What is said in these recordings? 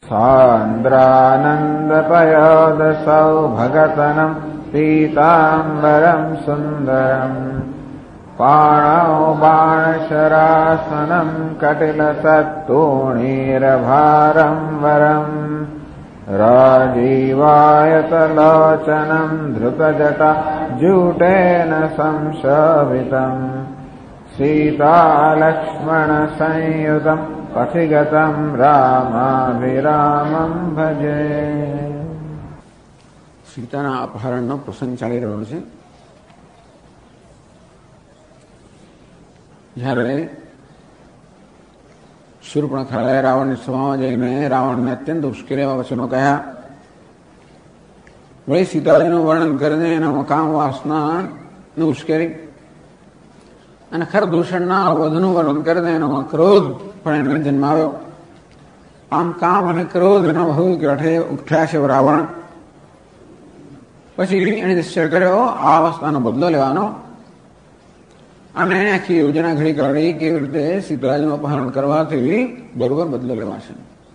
सान्द्रानन्दपयोदसौभगतनम् पीताम्बरम् सुन्दरम् पाणौ बाणशरासनम् कटिलसत्तूणीरभारम् वरम् राजीवायतलोचनम् धृतजटा जूटेन संशोभितम् सीतालक्ष्मणसंयुतम् पथिगतम् રામાભિરામં ભજે. સીતાના અપહરણનો પ્રસંગ ચાલી રહ્યો છે. જ્યારે શૂર્પણખાએ રાવણની સભામાં જઈને રાવણને અત્યંત ઉશ્કેર એવા વચનો કહ્યા. વળી સીતાજીનું વર્ણન કરીને એના મકામ વાસનાને ઉશ્કેરી અને ખરદૂષણના વધનું વર્ણન કરીને એનો ક્રોધ પણ એને જન્માવ્યો. આમ કામ અને ક્રોધ એનો બહુ ગાંઠે ઉઠ્યા છે રાવણ. પછી એને નિશ્ચય કર્યો આ અવસ્થાનો બદલો લેવાનો અને એને આખી યોજના ઘડી કાઢી કેવી રીતે સીતાજીનું અપહરણ કરવાથી બરોબર બદલો લેવાશે.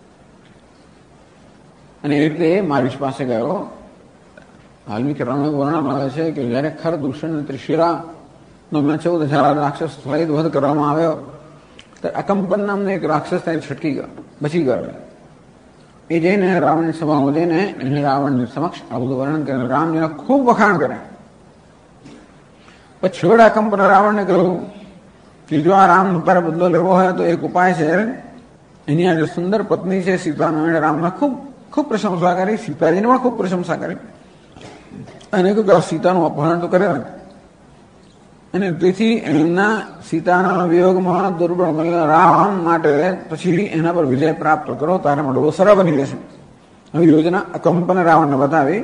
અને એ રીતે મારીશ પાસે ગયો. વાલ્મીકી રામાયણમાં વર્ણન આવે છે કે જયારે ખરદૂષણ ત્રિશિરા નો 14,000 રાક્ષસ સહિત વધ કરવામાં આવ્યો ત્યારે અકંપન નામનો એક રાક્ષસ ત્યાં છટકી ગયો, બચી ગયો. એ જઈને રાવણની સભામાં જઈને એને રાવણની સમક્ષ આ બધું વર્ણન કરે. રામજીને ખૂબ વખાણ કરે. પછી છેવટે અકંપન રાવણને કહ્યું કે જો આ રામ તારે બદલો લેવો હોય તો એક ઉપાય છે. એની આ જે સુંદર પત્ની છે સીતાનો, એને રામને ખૂબ ખૂબ પ્રશંસા કરી, સીતાજીને પણ ખૂબ પ્રશંસા કરી અને કહ્યું કે સીતાનું અપહરણ તો કરે અને તેથી એમના સીતાના વિયોગમાં દુર્બળ બનેલા રાવણ માટે પછી એના પર વિજય પ્રાપ્ત કરો તારા માટે બહુ સરળ બની જશે. હવે યોજના અકંપન રાવણને બતાવી.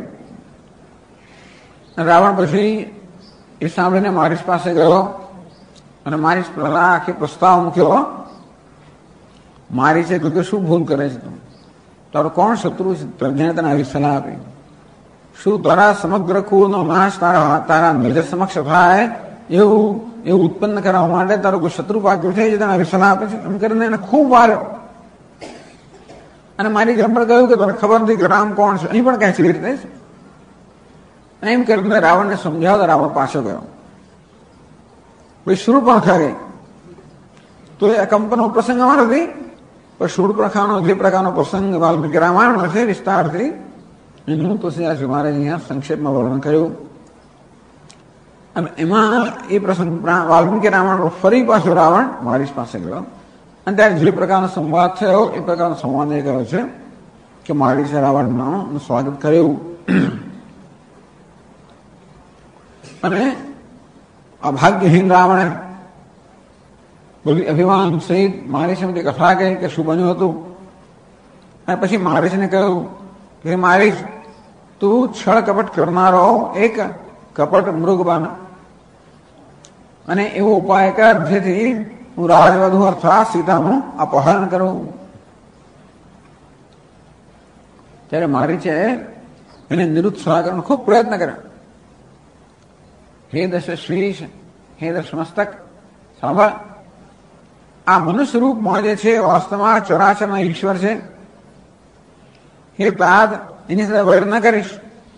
રાવણ પછી એ સાંભળીને મારીશ પાસે ગયો અને મારીશ પહેલા આખી પ્રસ્તાવ મૂક્યો. મારી છે કે શું ભૂલ કરે છે તું? તારો કોણ શત્રુ છે જેને તને આવી સલાહ આપી? શું તારા સમગ્ર કુળનો નાશ તારા નજર સમક્ષ થાય એવું ઉત્પન્ન કરવા માટે તારો કોઈ શત્રુ પાક્યો છે જે તને આવી સલાહ આપે છે? એમ કરીને એને ખૂબ વાર્યો અને મારી ઘર પર કહ્યું કે તને ખબર નથી કે રામ કોણ છે, અહીં પણ ક્યાં છે રીતે એમ કરીને રાવણને સમજાવતા રાવણ પાછો ગયો. પછી શૂર્પણખા ગઈ તો એ અકંપનનો પ્રસંગ અમારો નથી, પણ શૂર્પણખાનો જે પ્રકારનો પ્રસંગ વાલ્મીકી રામાયણમાં છે વિસ્તારથી એનું તુલસીદાસ મહારાજ અહીંયા સંક્ષેપમાં વર્ણન કર્યું. અને એમાં એ પ્રસંગ વાલ્મીકી રામાયણ ફરી પાછો રાવણ મારીશ પાસે ગયો અને ત્યારે જે પ્રકારનો સંવાદ થયો એ પ્રકારનો સંવાદ એ કહ્યો છે કે મારીશે રાવણનું સ્વાગત કર્યું અને અભાગ્યહીન રાવણે બધી અભિમાન સહિત મારીશ બધી કથા કહી કે શું બન્યું હતું. અને પછી મારીશને કહ્યું કે મારીશ તું છળ કપટ કરનારો એક કપટ મૃગ બન અને એવો ઉપાય કર જેથી હું રાજવધુ અર્થાત સીતાનું અપહરણ કરું. ત્યારે મારી છે એને નિરુત્સાહ કરવાનો ખૂબ પ્રયત્ન કર્યો. હે દશ શ્રીશ, હે દશ મસ્તક, સાંભળ, આ મનુષ્ય રૂપમાં જે છે વાસ્તવમાં ચરાચરના ઈશ્વર છે. હે તાદ, એની સાથે વૈર ન કરીશ.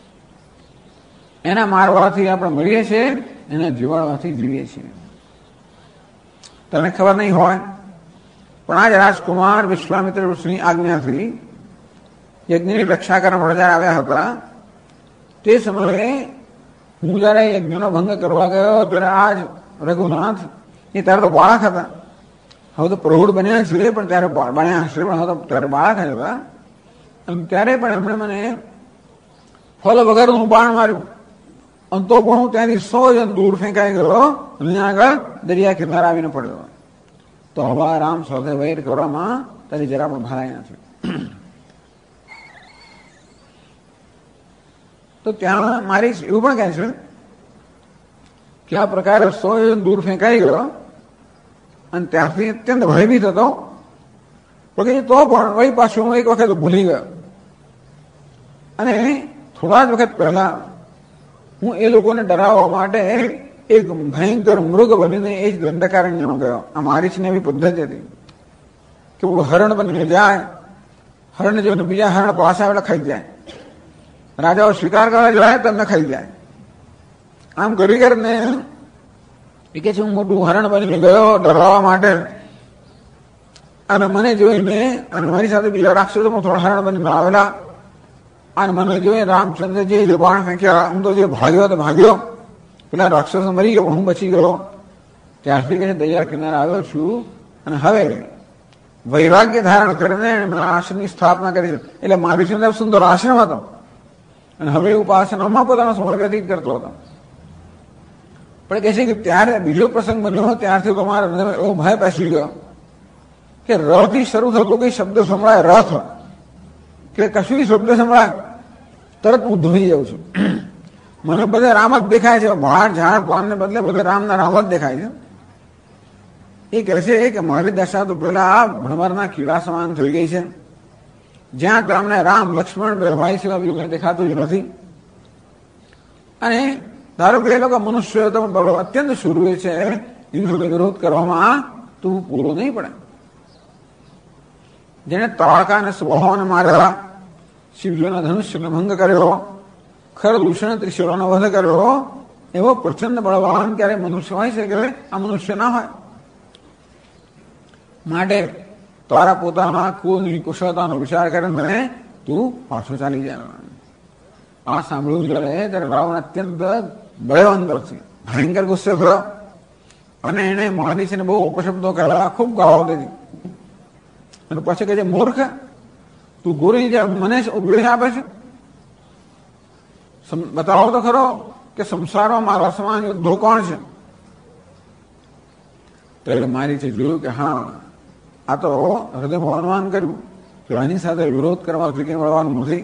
એના મારવાથી આપણે મળીએ છીએ, એના જીવાડવાથી જીવીએ છીએ. તને ખબર નહીં હોય પણ આજ રાજકુમાર વિશ્વામિત્ર ઋષિની આજ્ઞાથી યજ્ઞની રક્ષા કરવા પ્રજા આવ્યા હતા. તે સમયે હું જયારે યજ્ઞનો ભંગ કરવા ગયો ત્યારે આજ રઘુનાથ એ ત્યારે તો બાળક હતા. હવે તો પ્રૌઢ બન્યા છે પણ ત્યારે બન્યા હશે પણ હવે તો ત્યારે બાળક હતા. ત્યારે પણ એમણે મને ફલ વગરનું બાણ માર્યું અને તો પણ હું ત્યાંથી 100 જણ દૂર ફેંકાઈ ગયો અને આગળ દરિયા કિનારે આવીને પડ્યો. તો હવે રામ સાથે વૈર કરવામાં તારી જરા પણ ભલાઈ નથી. તો ત્યાં મારી એવું પણ કહે છે કે આ પ્રકારે 100 જણ દૂર ફેંકાઈ ગયો અને ત્યારથી અત્યંત ભયભીત હતો. પણ તો પણ વળી પાછું હું એક વખત ભૂલી ગયો અને થોડા જ વખત પહેલા હું એ લોકોને ડરાવવા માટે એક ભયંકર મૃગ બનીને એ જ દંડકારણ્યમાં ગયો. આ મારીશની એવી પદ્ધતિ હતી કે હરણ બનીને જાય હરણ જોઈને બીજા હરણ પાસે આવેલા ખાઈ જાય, રાજાઓ સ્વીકાર કરવા જાય તમને ખાઈ જાય. આમ કરી કરીને એ કે છે હું મોટું હરણ બની ગયો ડરાવવા માટે, અને મને જોઈને અને મારી સાથે બીજા રાક્ષસો થોડા હરણ બની આવેલા, અને મને જોઈ રામચંદ્રજી જે બાણ ફેંક્યા, હું તો જે ભાગ્યો તો ભાગ્યો, પેલા રાક્ષસો મરી ગયો, હું બચી ગયો. ત્યારથી કે દરિયા કિનારે આવ્યો છું, અને હવે વૈરાગ્ય ધારણ કરીને આશ્રમની સ્થાપના કરી. એટલે મારી સુંદર સુંદર આશ્રમ હતો, અને હવે ઉપાસનામાં પોતાનો સમય વ્યતીત કરતો હતો. પણ કહે છે કે ત્યારે બીજો પ્રસંગ બન્યો, ત્યારથી તમારે એવો ભય બેસી ગયો કે રથી શરૂ થતો કઈ શબ્દ સંભળાય, રથ કે કશું શબ્દ સંભળાય તરત હું ધોઈ જાઉં છું. મને બધે રામ જ દેખાય છે, ભાડ ઝાડ પાનને બદલે બધે રામના રામ જ દેખાય છે. એ કહે છે કે મારી દશા તો પેલા ભણવારના કીડા સમાન થઈ ગઈ છે, જ્યાં તમને રામ લક્ષ્મણ ભાઈ સિવાય બીજું દેખાતું જ નથી. અને ધારો કે એ લોકો મનુષ્ય અત્યંત સુરવીર છે, એનો વિરોધ કરવામાં તું પૂરો નહીં પડે. જેને તાળકા અને સ્વભાવને મારેલા, શિવજીના ધનુષ્યનો ભંગ કર્યો, ખર દૂષણ ત્રિશુળનો વધ કર્યો, એવો પ્રચંડ બળવાન ક્યારે મનુષ્ય હોય છે કે આ મનુષ્ય ના હોય. માટે તારા પોતાના કુળની કુશળતાનો વિચાર કરીને તું પાછો ચાલી જાય. આ સાંભળવું જોઈએ ત્યારે રાવણ અત્યંત બળવાન છે, ભયંકર ગુસ્સે થયો, અને એને મારી છે ને બહુ અપશબ્દો કહેલા, ખૂબ ગાળો દીધી. અને પછી કહે છે મૂર્ખ, તું ગોરી મને ઉપદેશ આપે છે, બતાવો તો ખરો કે સંસારમાં મારા સમાન યોદ્ધો કોણ છે. ત્યારે મારી છે જોયું કે હા આ તો હૃદય અનુમાન કર્યું કે આની સાથે વિરોધ કરવા ક્રિકેટ વળવાનું નથી.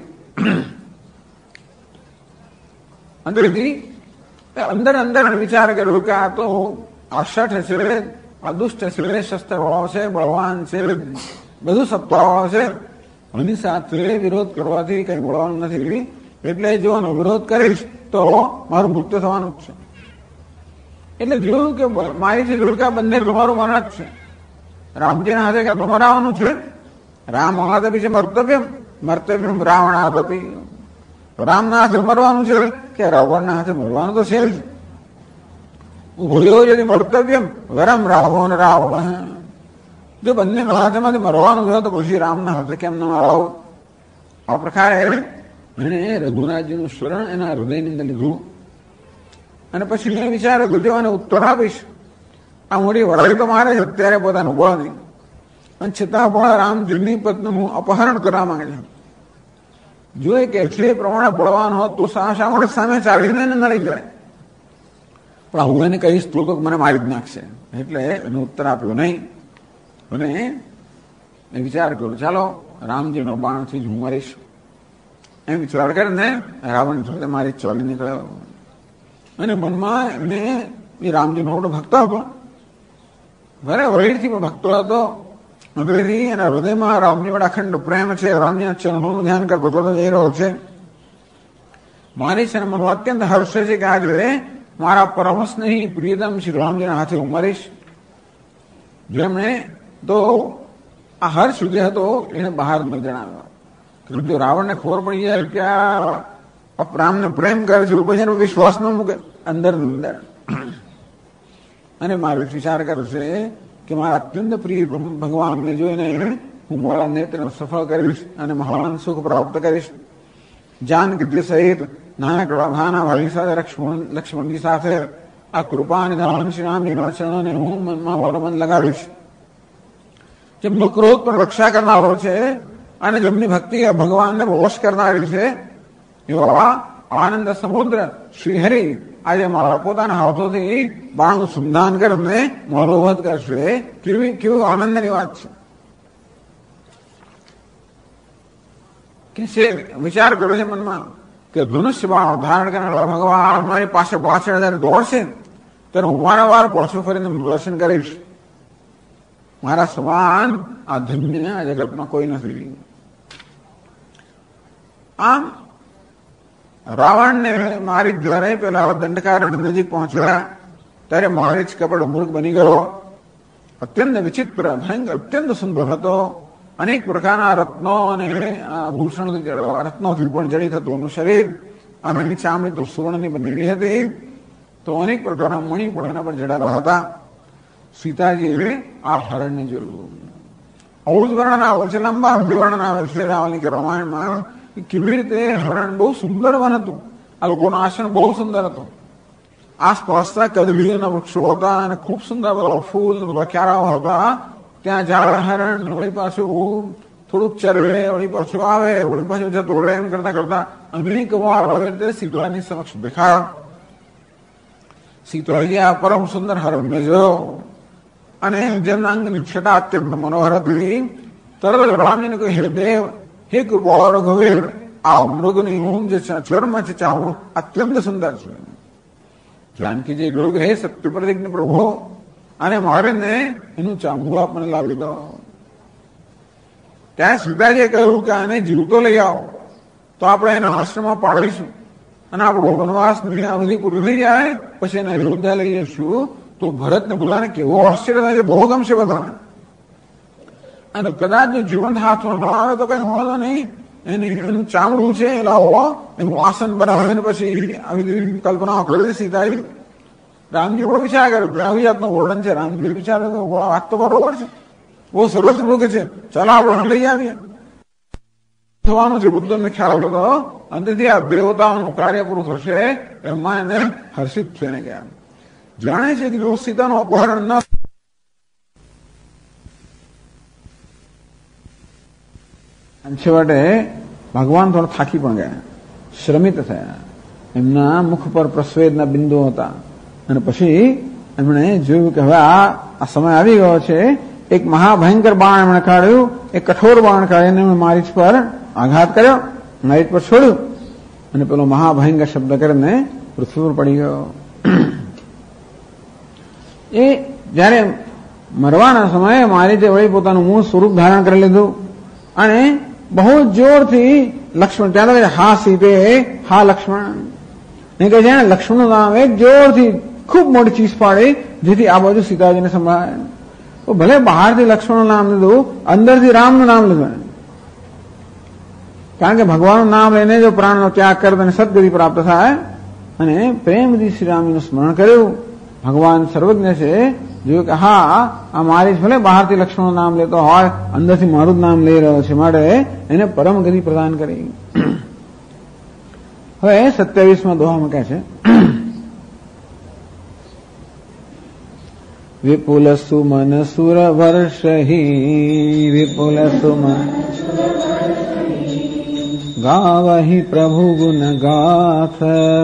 અંદર અંદર વિચાર કર્યો કે આ તો અષઠ છે, આ દુષ્ટ છે, શસ્ત્ર વાળો છે, બળવાન છે, બધું સત્તાવાળો છે, આની સાથે વિરોધ કરવાથી કઈ બોલવાનું નથી. એટલે જો વિરોધ કરીશ તો મારું મૃત્યુ થવાનું જ છે. એટલે જોયું કે મારી જે દુર્ગા બંને તમારું મરણ જ છે. રામજીના હાથે કે મરાવાનું છે, રામ હાથે છે મર્તવ્યમ, મર્તવ્યમ રાવણ હાથે, રામના હાથે મરવાનું છે કે રાવણના હાથે મરવાનું તો છે જ. ભૂલ્યો যদি મર્તવ્યમ વરમ રાવણ રાવણ, જો બંને હાથેમાંથી મરવાનું છે તો પછી રામના હાથે કેમ ન મરાવું. આ પ્રકારે એને રઘુનાથજીનું સ્મરણ એના હૃદયની અંદર લીધું, અને પછી મેં વિચાર ગુજવાને ઉત્તર આપીશ. આ મોટી વડાઈ તો મારે છે અત્યારે પોતાનું બળ નહીં, અને છતાં પણ રામજીની પત્નીનું અપહરણ કરવા માંગે છે. જો એક એટલે પ્રમાણે બળવાન હોત તો શા માટે સામે ચાલીને નડી જાય. પણ હું એને કહીશ તો મને મારી જ નાખશે, એટલે એનો ઉત્તર આપ્યો નહીં. અને એ વિચાર કર્યો ચાલો રામજીનો બાણથી જ હું મરીશ. એમ વિચાર કરીને રાવણ સાથે મારી ચાલી નીકળ્યો. અને મનમાં એમને એ રામજીનો મોટો ભક્ત હતો, ભલે વડીલથી પણ ભક્તો હતો. હૃદયથી એના હૃદયમાં રામજી વડે અખંડ પ્રેમ છે, રામજીના ચરણોનું ધ્યાન કરતો જઈ રહ્યો છે. મારી છે મને અત્યંત હર્ષ છે કે આજે મારા પરમ સ્નેહી પ્રિયતમ શ્રી રામજીના હાથે હું મરીશ. જેમણે તો આ હર્ષ સુધી હતો એને બહાર ન જણાવ્યો. જો રાવણને ખબર પડી જાય કે આ રામને પ્રેમ કરે છે પછી એનો વિશ્વાસ ન મૂકે અંદર અંદર. અને મારો વિચાર કરશે કે મારા અત્યંત પ્રિય ભગવાનને જોઈને હું મારા નેત્રને સફળ કરીશ અને મહાન સુખ પ્રાપ્ત કરીશ. જાનકી સહિત નાનકડા ભાના ભાઈ સાથે લક્ષ્મણજી સાથે આ કૃપા અને ધારણ શ્રી રામની ચરણોને હું મનમાં વરમન લગાવીશ. જેમનો ક્રોધ પણ રક્ષા કરનારો છે અને જેમની ભક્તિ ભગવાનને વશ કરનારી છે, એવા આનંદ સમુદ્ર શ્રીહરિ આજે મારા પોતાના હાથોથી બાણનું સંધાન કરીને મારો વધ કરશે. કેવું આનંદની વાત છે કે વિચાર કર્યો છે મનમાં કે ધનુષ્ય બાણ ધારણ કરનારા ભગવાન મારી પાસે પાછળ જયારે દોડશે ત્યારે હું વારંવાર પાછું ફરીને દર્શન કરીશ. મારા સમાન આ ધન્ય આ જગતમાં કોઈ નથી. આમ રાવણને મારી દ્વારે પેલા દંડકાર નજીક પહોંચ્યા ત્યારે મારી જ કપડ મૂર્ખ બની ગયો. અત્યંત વિચિત્ર ભયંકર અત્યંત સુંદર હતો. અનેક પ્રકારના રત્નો અને આભૂષણોથી રત્નોથી પણ જડિત હતું એનું શરીર, અને એની ચામડી તો સુવર્ણની બનેલી હતી. તો અનેક પ્રકારના મણી પણ એના પર જડાયેલા હતા. સીતાજીએ આ હરણને જોયું. આવું જ વર્ણન આવે છે, લાંબા વર્ણન આવે છે રાવલની કે રામાયણમાં, કેવી રીતે હરણ બહુ સુંદર વન હતું. આ લોકોનું આસન બહુ સુંદર હતું. આસપાસના કદલીના વૃક્ષો હતા અને ખૂબ સુંદર બધા ફૂલ ક્યારાઓ હતા. ત્યાં ઝાડ હરણ વળી પાછું થોડુંક ચરવે, વળી પાછું આવે, વળી પાછું જતું રહે, એમ કરતા કરતા અનેક વાર હવે સીતાની સમક્ષ દેખાયા. સીતાજી આ પરમ સુંદર હરણને જોયો અને જેમના અંગની છટા અત્યંત મનોહર હતી. તરત રામજીને કહ્યું, હે દેવ, હે કૃપાળ રઘુવીર, આ મૃગની ઊંઘ જે ચર્મ છે ચાહું અત્યંત સુંદર છે. જાનકીજી કહ્યું કે હે સત્ય પ્રતિજ્ઞ પ્રભુ, અને મારે ને એનું ચામડું આપણને લાવી દો. ત્યાં સીતાજીએ કહ્યું કે આને જીવતો લઈ આવો તો આપણે એના આશ્રમમાં પાડીશું, અને આપણો વનવાસ બધી પૂરી થઈ જાય પછી એને અયોધ્યા લઈ જઈશું. તો ભરતને બોલાને કેવો આશ્ચર્ય થાય છે, બહુ ગમશે બધાને. અને કદાચ જો જીવંત હાથમાં ન આવે તો કઈ વાંધો નહીં, એનું ચામડું છે એ લાવો, એનું આસન બનાવીને પછી આવી કલ્પનાઓ કરી સીતાજી. રામજી બહુ વિચાર કર્યો કે આવી જાતનું વર્ણન છે. રામજી વિચારે તો વાત તો બરોબર છે, બહુ સરસ મૃગ છે, ચાલો આપણે લઈ આવીએ. થવાનું છે બુદ્ધને ખ્યાલ હતો. અંતથી આ દેવતાઓનું કાર્ય પૂરું થશે એમાં એને હર્ષિત થઈને ગયા. જાણે છે કે જો સીતાનું અપહરણ ન છેવટે ભગવાન થોડા થાકી પણ ગયા, શ્રમિત થયા. એમના મુખ પર પ્રસ્વેદના બિંદુ હતા. અને પછી એમણે જોયું કે હવે આ સમય આવી ગયો છે. એક મહાભયંકર બાણ એમણે કાઢ્યું, એક કઠોર બાણ કાઢીને એમણે મારીચ પર આઘાત કર્યો, મારીચ પર છોડ્યું, અને પેલો મહાભયંકર શબ્દ કરીને પૃથ્વી પર પડી ગયો. એ જયારે મરવાના સમયે મારીચે વળી પોતાનું મૂળ સ્વરૂપ ધારણ કરી લીધું અને બહુ જોરથી લક્ષ્મણ, ત્યાં તો હા સીતે, હા લક્ષ્મણ નહીં કહે છે ને, લક્ષ્મણનું નામ એક જોરથી ખૂબ મોટી ચીસ પાડી જેથી આ બાજુ સીતાજીને સંભળાય. તો ભલે બહારથી લક્ષ્મણનું નામ લીધું, અંદરથી રામનું નામ લીધું. કારણ કે ભગવાનનું નામ લઈને જો પ્રાણનો ત્યાગ કરે તો સદગતિ પ્રાપ્ત થાય. અને પ્રેમથી શ્રી રામનું સ્મરણ કર્યું. ભગવાન સર્વજ્ઞ છે, જોયું કે હા આ મારી જ ભલે બહારથી લક્ષ્મણનું નામ લેતો હોય, અંદરથી મારું જ નામ લઈ રહ્યો છે, માટે એને પરમ ગતિ પ્રદાન કરી. હવે 27માં દોહામાં કહે છે, વિપુલ સુમન સુર વર્ષહી, વિપુલ સુમન ગાવહી પ્રભુ ગુણ ગાથ,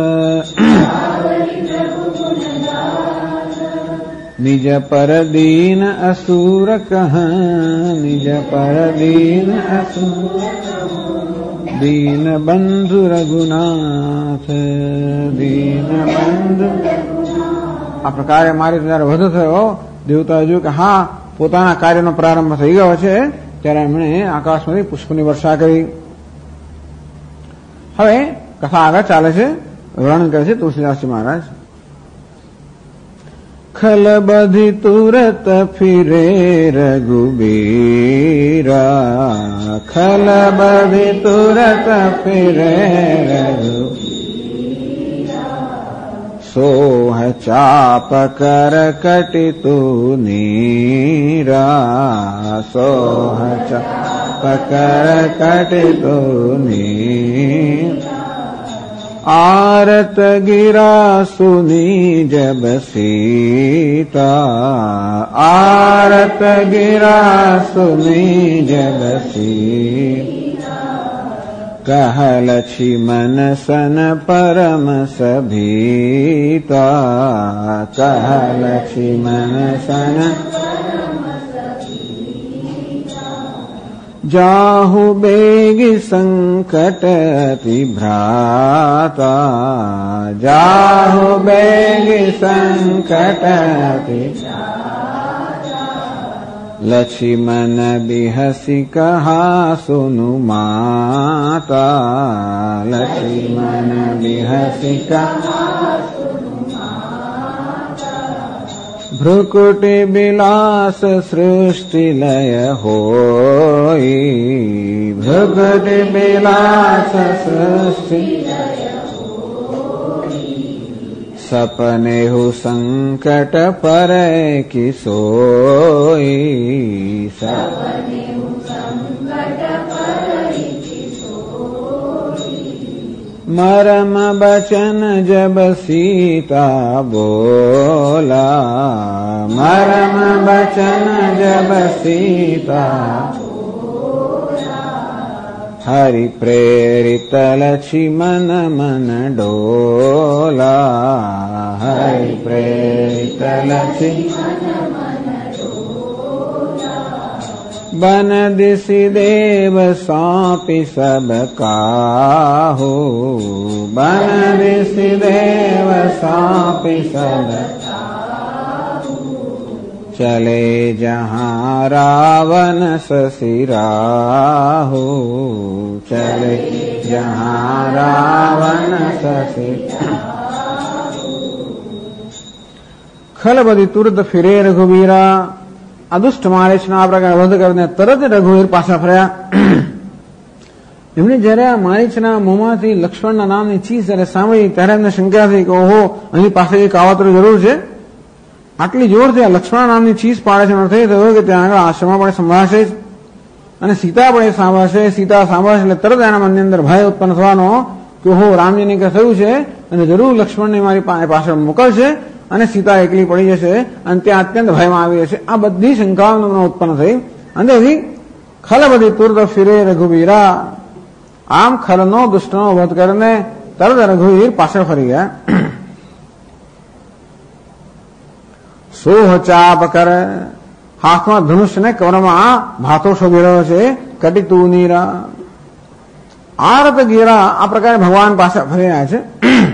નિજ પર દીન અસુર કહ, નિજ પર દીન અસુર, દીન બંધુ રઘુનાથ, દીન બંધુ. આ પ્રકારે મારી જયારે વધુ થયો, દેવતાએ જોયું કે હા પોતાના કાર્યનો પ્રારંભ થઈ ગયો છે, ત્યારે એમણે આકાશમાંથી પુષ્પની વર્ષા કરી. હવે કથા આગળ ચાલે છે, વર્ણન કરે છે તુલસીદાસજી મહારાજ. ખલ બધી તુરત ફિરે રઘુબીરા, ખલ બધી તુરત ફિરે રઘુબીરા, સોહ ચાપ કર કટિતુ નીરા, સોહ ચાપ કર કટિતુ નીરા, आरत गिरा सुनी जब सीता, आरत गिरा सुनी जब सीता, कह लक्ष्मण सन परम सभीता, कह लक्ष्मण सन जाहु बेगी संकट अति भ्राता, जाहु बेगी संकट अति भ्राता, लक्ष्मण बिहसी कहा सुनु माता, लक्ष्मण बिहसी कहा ભ્રુકુટી બિલાસ સૃષ્ટિ લય હોય, ભ્રુકુટી બિલાસ સૃષ્ટિ સપને હું સંકટ પરે કી સોઈ, मरम बचन जब सीता बोला, मरम बचन जब सीता हरि प्रेरित लक्ष्मी मन मन डोला, हरि प्रेरित लक्ष्मी बन दिशि देव सौंपी सब काहू, बन दिशि देव सौंपी सब चले जहाँ रावण ससिराहू, चले जहाँ रावण ससिराहू। खल बदी तुरत फिरे रघुवीरा, આ દુષ્ટ મારીચના આ પ્રકાર વધ કરીને તરત રઘુવીર પાછા ફર્યા। એમણે જયારે આ મારીચના મોંમાંથી લક્ષ્મણના નામની ચીજ જયારે સાંભળી ત્યારે એમને શંકા થઈ કે ઓહો, અહીં પાસે એક કાવતરું જરૂર છે। આટલી જોરથી આ લક્ષ્મણ નામની ચીજ પાડે છે, થઈ થયો કે ત્યાં આગળ આશ્રમમાં પણ સંભાળશે જ અને સીતા પણ એ સાંભળશે। સીતા સાંભળશે એટલે તરત એના મનની અંદર ભય ઉત્પન્ન થવાનો કે ઓહો, રામજીને કે થયું છે અને જરૂર લક્ષ્મણને મારી પાછળ મોકલશે અને સીતા એકલી પડી જશે અને ત્યાં અત્યંત ભયમાં આવી જશે। આ બધી શંકાઓ ઉત્પન્ન થઈ અને ખલ બધી તુરત ફિરે રઘુવીરા, આમ ખલનો દુષ્ટનો વધ કરીને તરત રઘુવીર પાછળ ફરી ગયા। સોહ ચાપ કર, હાથમાં ધનુષ્યને કવરમાં ભાતો શોભી રહ્યો છે। કટિતુ નીરા, આરત ગીરા, આ પ્રકારે ભગવાન પાછા ફરી રહ્યા છે।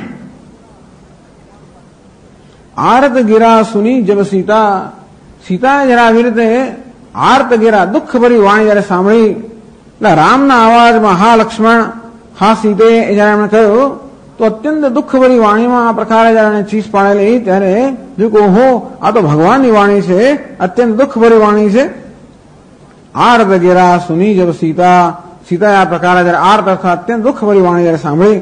आरत गिरा सुनी जब सीता, सीताए जरा આવી રીતે આર્ત ગિરા દુઃખ ભરી વાણી જયારે સાંભળી એટલે રામના અવાજમાં હા લક્ષ્મણ હા સીતે એ જયારે એમણે કહ્યું તો અત્યંત દુઃખ ભરી વાણીમાં આ પ્રકારે જયારે ચીસ પાડેલી ત્યારે જો ઓહો, આ તો ભગવાનની વાણી છે, અત્યંત દુઃખ ભરી વાણી છે। આર્ત ગિરા સુની જબ સીતા, સીતાએ આ પ્રકારે જયારે આર્ત અર્થાત અત્યંત દુઃખ ભરી વાણી જયારે સાંભળી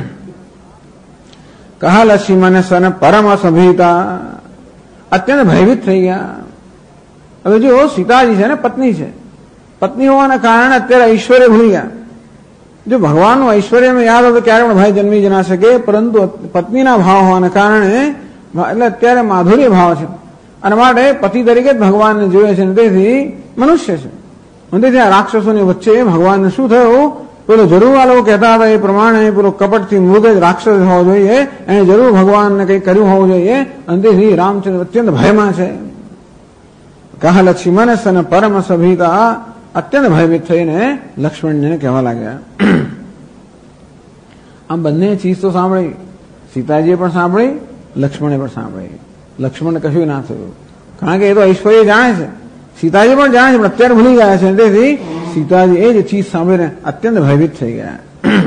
કહા લક્ષ્મી મને સન પરમ સભીતા, અત્યંત ભયભીત થઈ ગયા। હવે જો સીતાજી છે ને પત્ની છે, પત્ની હોવાના કારણે અત્યારે ઐશ્વર્ય ભૂલી ગયા। જો ભગવાનનું ઐશ્વર્ય યાદ હોય તો ક્યારે પણ ભય જન્મી જ ના શકે, પરંતુ પત્નીના ભાવ હોવાના કારણે એટલે અત્યારે માધુર્ય ભાવ છે અને માટે પતિ તરીકે જ ભગવાનને જોઈએ છે અને તેથી મનુષ્ય છે અને તેથી આ રાક્ષસોની વચ્ચે ભગવાનને શું થયું, પેલો જરૂર આ લોકો કહેતા હતા એ પ્રમાણે પેલો કપટથી મૃગ જ રાક્ષસ હોવો જોઈએ, એને જરૂર ભગવાનને કંઈ કર્યું હોવું જોઈએ અને તેથી રામચંદ્ર અત્યંત ભયમાં છે। કહા લક્ષ્મી મને સન પરમ સભીતા, અત્યંત ભયભીત થઈને લક્ષ્મણજીને કહેવા લાગ્યા। આમ બંને ચીજ તો સાંભળી, સીતાજીએ પણ સાંભળી, લક્ષ્મણે પણ સાંભળી। લક્ષ્મણને કશું ના થયું કારણ કે એ તો ઐશ્વર્ય જાણે છે, સીતાજી પણ જાણે છે પણ અત્યારે ભૂલી ગયા છે, તેથી સીતાજી એ જ ચીજ સાંભળીને અત્યંત ભયભીત થઈ ગયા।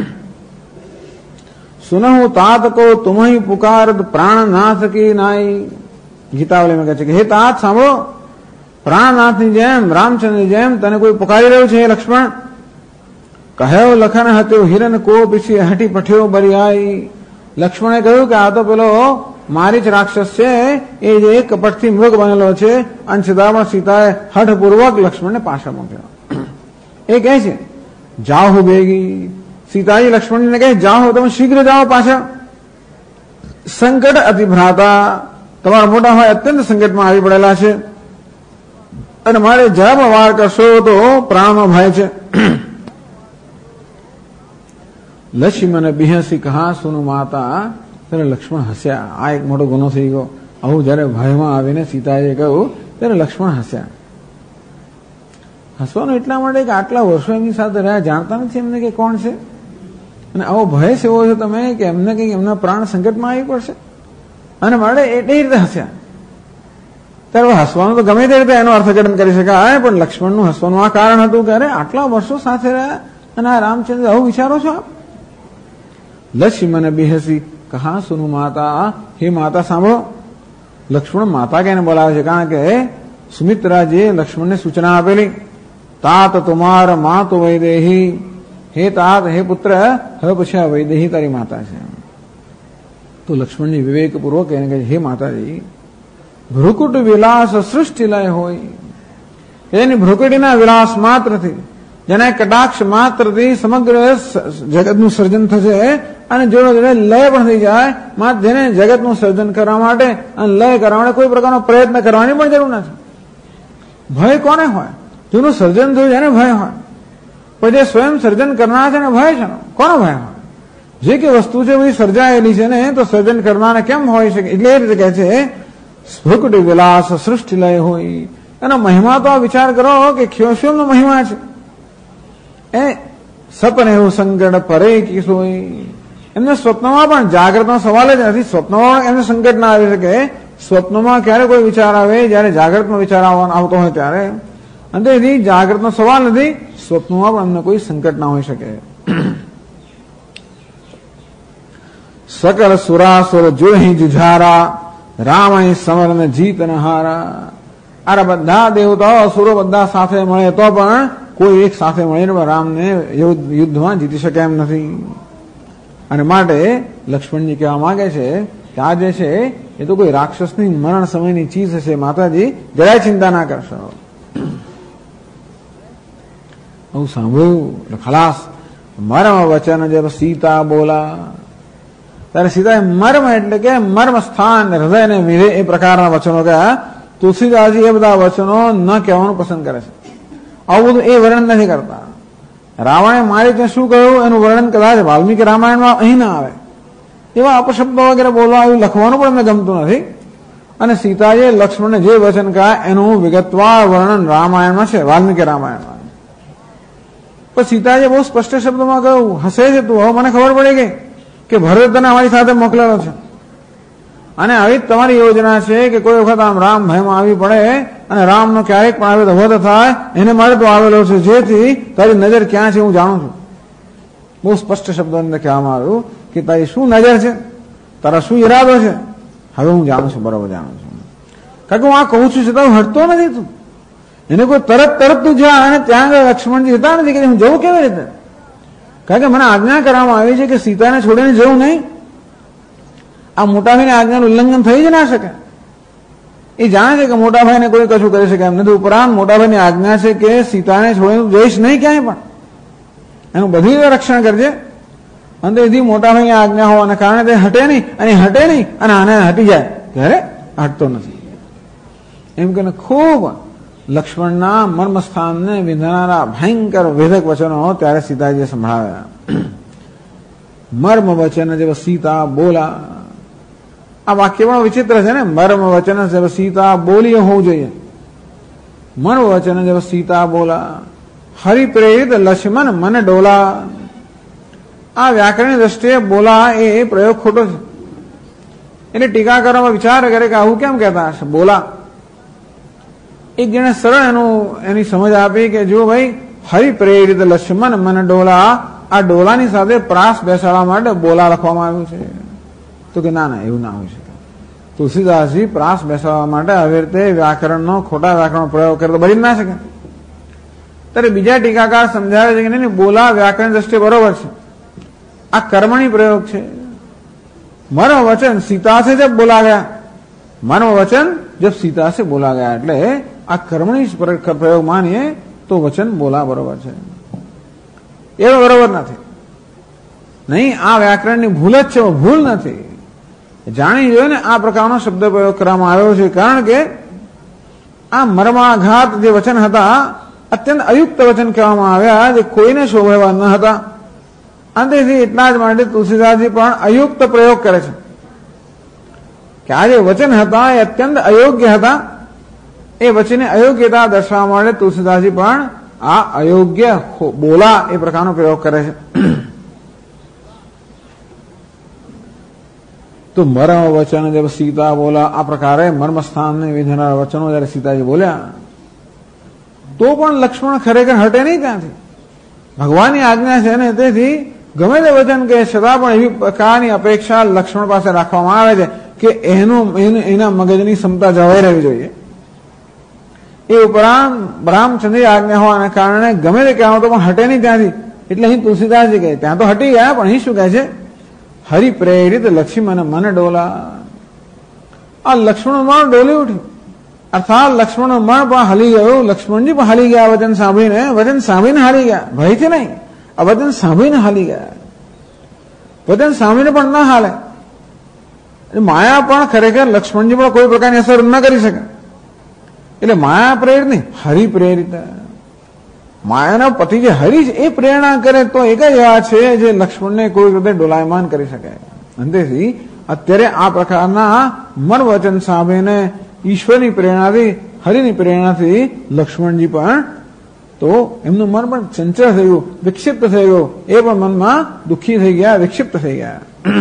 સુનહુ તાત કો તુમ હી પુકારત પ્રાણનાથ કી નાઈ, ગીતાવલીમાં કહે છે કે હે તાત સાંભળો, પ્રાણનાથની જેમ રામચંદ્રની જેમ તને કોઈ પુકારી રહ્યું છે લક્ષ્મણ। કહ્યો લખન હતો હિરન કો પીછી હટી પઠ્યો બરિયાઈ, લક્ષ્મણે કહ્યું કે આ તો પેલો મારીચ રાક્ષસ છે એ જે કપટથી મૃગ બનેલો છે અને સીતામાં સીતાએ હઠપૂર્વક લક્ષ્મણને પાછળ મોકલ્યો। એ કહે છે જાઓ હું ભેગી, સીતાજી લક્ષ્મણને કહે જાઓ તમે શીઘ્ર જાઓ પાછા। સંકટ અતિ ભ્રાતા, તમારા મોટા ભાઈ અત્યંત સંકટમાં આવી પડેલા છે અને મારે જરા પણ વાર કરશો તો પ્રાણમાં ભય છે। લક્ષ્મી મને બિહસી કહા સુનું માતા, ત્યારે લક્ષ્મણ હસ્યા। આ એક મોટો ગુનો થઈ ગયો, આવું જયારે ભયમાં આવીને સીતાએ કહ્યું ત્યારે લક્ષ્મણ હસ્યા। હસવાનું એટલા માટે કે આટલા વર્ષો એમની સાથે રહ્યા, જાણતા નથી એમને કે કોણ છે અને આવો ભય સેવો છો તમે કે એમને કંઈક એમના પ્રાણ સંકટમાં આવી પડશે અને માટે એ રીતે હસ્યા। ત્યારે હસવાનું તો ગમે તે રીતે એનું અર્થઘટન કરી શકાય, પણ લક્ષ્મણનું હસવાનું આ કારણ હતું કે અરે આટલા વર્ષો સાથે રહ્યા અને આ રામચંદ્ર આવું વિચારો છો આપ। લક્ષ્મી મને બિહસી કહા સુનું માતા, હે માતા સાંભળો, લક્ષ્મણ માતા કહીને બોલાવે છે, કારણ કે સુમિત્રાજીએ લક્ષ્મણને સૂચના આપેલી, તાત તુમાર મા તો વૈદેહી, હે તાત, હે પુત્ર, હવે પછી આ વૈદેહી તારી માતા છે. તો લક્ષ્મણજી વિવેકપૂર્વક એને કહે, હે માતાજી, ભ્રુકુટ વિલાસ સૃષ્ટિ લય હોય, એની ભ્રુકુટીના વિલાસ માત્રથી, જેના કટાક્ષ માત્રથી સમગ્ર જગતનું સર્જન થશે અને જોડે જોડે લય પણ થઈ જાય. જેને જગતનું સર્જન કરવા માટે અને લય કરવા માટે કોઈ પ્રકારનો પ્રયત્ન કરવાની પણ જરૂર નથી. ભય કોને હોય? જેનું સર્જન થયું છે એને ભય હોય. પણ જે સ્વયં સર્જન કરનાર છે ને ભય છે, કોનો ભય હોય? જે કે વસ્તુ છે બધી સર્જાયેલી છે ને, તો સર્જન કરનારને કેમ હોય શકે? એટલે એ રીતે કહે છે ભ્રુકુટ વિલાસ સૃષ્ટિ લય હોય. એનો મહિમા તો વિચાર કરો કે ખ્યોશીઓનો મહિમા છે. એ સપને એવું સંકટ પરે કિશોય, એમને સ્વપ્નમાં પણ જાગ્રતનો સવાલ જ નથી. સ્વપ્નમાં એમને સંકટ ના આવી શકે. સ્વપ્નમાં ક્યારે કોઈ વિચાર આવે? જયારે જાગ્રતમાં વિચાર આવતો હોય ત્યારે. અને તેથી જાગ્રતનો સવાલ નથી, સ્વપ્નમાં પણ એમને કોઈ સંકટ ના હોઈ શકે. સકલ સુરાસુર જોહી જુઝારા, રામય સમરને જીત નહારા. આ બધા દેવતાઓ અસુરો બધા સાથે મળે તો પણ કોઈ એક સાથે મળીને રામને યુદ્ધમાં જીતી શકે એમ નથી. અને માટે લક્ષ્મણજી કહેવા માંગે છે કે આ જે છે એ તો કોઈ રાક્ષસની મરણ સમયની ચીજ હશે. માતાજી જરાય ચિંતા ના કરશો. હું સાંભળ્યું ખલાસ મર્મ વચન જબ સીતા બોલા. ત્યારે સીતાએ મર્મ એટલે કે મર્મ સ્થાન, હૃદયને વિધે એ પ્રકારના વચનો કયા. તુલસીદાસજી એ બધા વચનો ન કહેવાનું પસંદ કરે છે. આવું બધું એ વર્ણન નથી કરતા. રાવણે મારીને શું કહ્યું એનું વર્ણન કદાચ વાલ્મીકી રામાયણમાં અહીં ના આવે. એવા અપશબ્દો વગેરે બોલવા, એવું લખવાનું પણ એમને ગમતું નથી. અને સીતાજીએ લક્ષ્મણને જે વચન કહ્યા એનું વિગતવાર વર્ણન રામાયણમાં છે, વાલ્મીકી રામાયણમાં. પણ સીતાજીએ બહુ સ્પષ્ટ શબ્દોમાં કહ્યું, હસે છે તું, હવે મને ખબર પડી ગઈ કે ભરત તને અમારી સાથે મોકલેલો છે. અને આવી તમારી યોજના છે કે કોઈ વખત આમ રામ ભયમાં આવી પડે અને રામનો ક્યારેક પણ આવે તો વધ થાય, એને મારે તો આવેલો છે, જેથી તારી નજર ક્યાં છે હું જાણું છું. બહુ સ્પષ્ટ શબ્દો અંદર કહેવામાં આવ્યું કે તારી શું નજર છે, તારા શું ઈરાદો છે, હવે હું જાણું છું, બરોબર જાણું છું. કારણ કે હું આ કહું છું છતાં હટતો નથી તું. એને કોઈ તરત તું જા. અને ત્યાં આગળ લક્ષ્મણજી હતા નથી કે હું જવું કેવી રીતે? કારણ કે મને આજ્ઞા કરવામાં આવી છે કે સીતાને છોડીને જવું નહીં. આ મોટા ભાઈને આજ્ઞાનું ઉલ્લંઘન થઈ જ ના શકે. એ જાણે છે કે મોટા ભાઈને કોઈ કશું કરી શકે એમ નથી. ઉપરાંત મોટા ભાઈની આજ્ઞા છે કે સીતાને છોડીને જઈશ નહીં ક્યાંય પણ, એનું બધી રક્ષણ કરજે. અને તેથી મોટા ભાઈની આજ્ઞા હોવાને કારણે તે હટે નહીં અને આને હટી જાય ત્યારે હટતો નથી. એમ કે ખૂબ લક્ષ્મણના મર્મસ્થાનને વિંધનારા ભયંકર વેધક વચનો ત્યારે સીતાજીએ સંભળાવ્યા. મર્મ વચન જેવ સીતા બોલા. આ વાક્ય પણ વિચિત્ર છે ને. મર્મ વચન જેવ સીતા બોલી હોવું જોઈએ. મર્મ વચન જેવ સીતા બોલા, હરિપ્રેરિત લક્ષ્મણ મન ડોલા. આ વ્યાકરણની દ્રષ્ટિએ બોલા એ પ્રયોગ ખોટો છે. એટલે ટીકા કરવામાં વિચાર કરે કે આવું કેમ કહેતા હશે બોલા. એક જણે સરળ એની સમજ આપી કે જો ભાઈ હરિપ્રેરિત લક્ષ્મણ મન ડોલા, આ ડોલાની સાથે પ્રાસ બેસાડવા માટે બોલા લખવામાં આવ્યું છે. તો કે ના એવું ના હોઈ શકે. તુલસીદાસજી પ્રાસ બેસાડવા માટે આવી રીતે વ્યાકરણનો ખોટા વ્યાકરણનો પ્રયોગ કરે તો બની ના શકે. ત્યારે બીજા ટીકાકાર સમજાવે છે કે નહીં, બોલા વ્યાકરણ દ્રષ્ટિએ બરોબર છે. આ કર્મણી પ્રયોગ છે. મર્મ વચન સીતા से जब बोला गया, मर्म वचन जब सीता से बोला गया. એટલે આ કર્મણી પ્રયોગ માનીએ તો વચન બોલા બરોબર છે. એ બરોબર નથી. નહીં, આ વ્યાકરણની ભૂલ જ છે, ભૂલ નથી. જાણી જોઈએ ને આ પ્રકારનો શબ્દ પ્રયોગ કરવામાં આવ્યો છે. કારણ કે આ મર્માઘાત જે વચન હતા અત્યંત અયુક્ત વચન કહેવામાં આવ્યા, જે કોઈને શોભેવા ન હતા. અંતેથી એટલા જ માટે તુલસીદાસજી પણ અયુક્ત પ્રયોગ કરે છે કે આ જે વચન હતા એ અત્યંત અયોગ્ય હતા. એ વચનની અયોગ્યતા દર્શાવવા માટે તુલસીદાસજી પણ આ અયોગ્ય બોલા એ પ્રકારનો પ્રયોગ કરે છે. તો મર્મ વચન જબ સીતા બોલા, આ પ્રકારે મર્મસ્થાનને વિંધનારા વચનો જયારે સીતાજી બોલ્યા તો પણ લક્ષ્મણ ખરેખર હટે નહીં ત્યાંથી. ભગવાનની આજ્ઞા છે ને, તેથી ગમે તે વચન કે છતાં પણ એવી પ્રકારની અપેક્ષા લક્ષ્મણ પાસે રાખવામાં આવે છે કે એના મગજની ક્ષમતા જળવાઈ રહેવી જોઈએ. એ ઉપરાંત રામચંદ્રની આજ્ઞા હોવાના કારણે ગમે તે કહેવાનું તો પણ હટે નહીં ત્યાંથી. એટલે અહીં તુલસીદાસજી કહે ત્યાં તો હટી ગયા, પણ અહીં શું કહે છે? હરિપ્રેરિત લક્ષ્મણ મન ડોલા. આ લક્ષ્મણનું મન ડોલી ઉઠ્યું, અર્થાત લક્ષ્મણનું મન પણ હલી ગયું. લક્ષ્મણજી પણ હલી ગયા વચન સાંભળીને હારી ગયા, ભયથી નહીં. આ વચન સાંભળીને હાલી ગયા. વચન સાંભળીને પણ ના હાલે. માયા પણ ખરેખર લક્ષ્મણજી પણ કોઈ પ્રકારની અસર ન કરી શકે. એટલે માયા પ્રેરિત નહીં, હરિપ્રેરિત. માયાનો પતિ જે હરિ છે એ પ્રેરણા કરે તો એક જ એવા છે જે લક્ષ્મણને કોઈ રીતે ડોલાયમાન કરી શકે. અંતેથી અત્યારે આ પ્રકારના મન વચન સાંભળીને ઈશ્વરની પ્રેરણાથી, હરિની પ્રેરણાથી લક્ષ્મણજી પણ તો એમનું મન પણ ચંચળ થઈ ગયું, વિક્ષિપ્ત થઈ ગયું. એ પણ મનમાં દુઃખી થઈ ગયા, વિક્ષિપ્ત થઈ ગયા.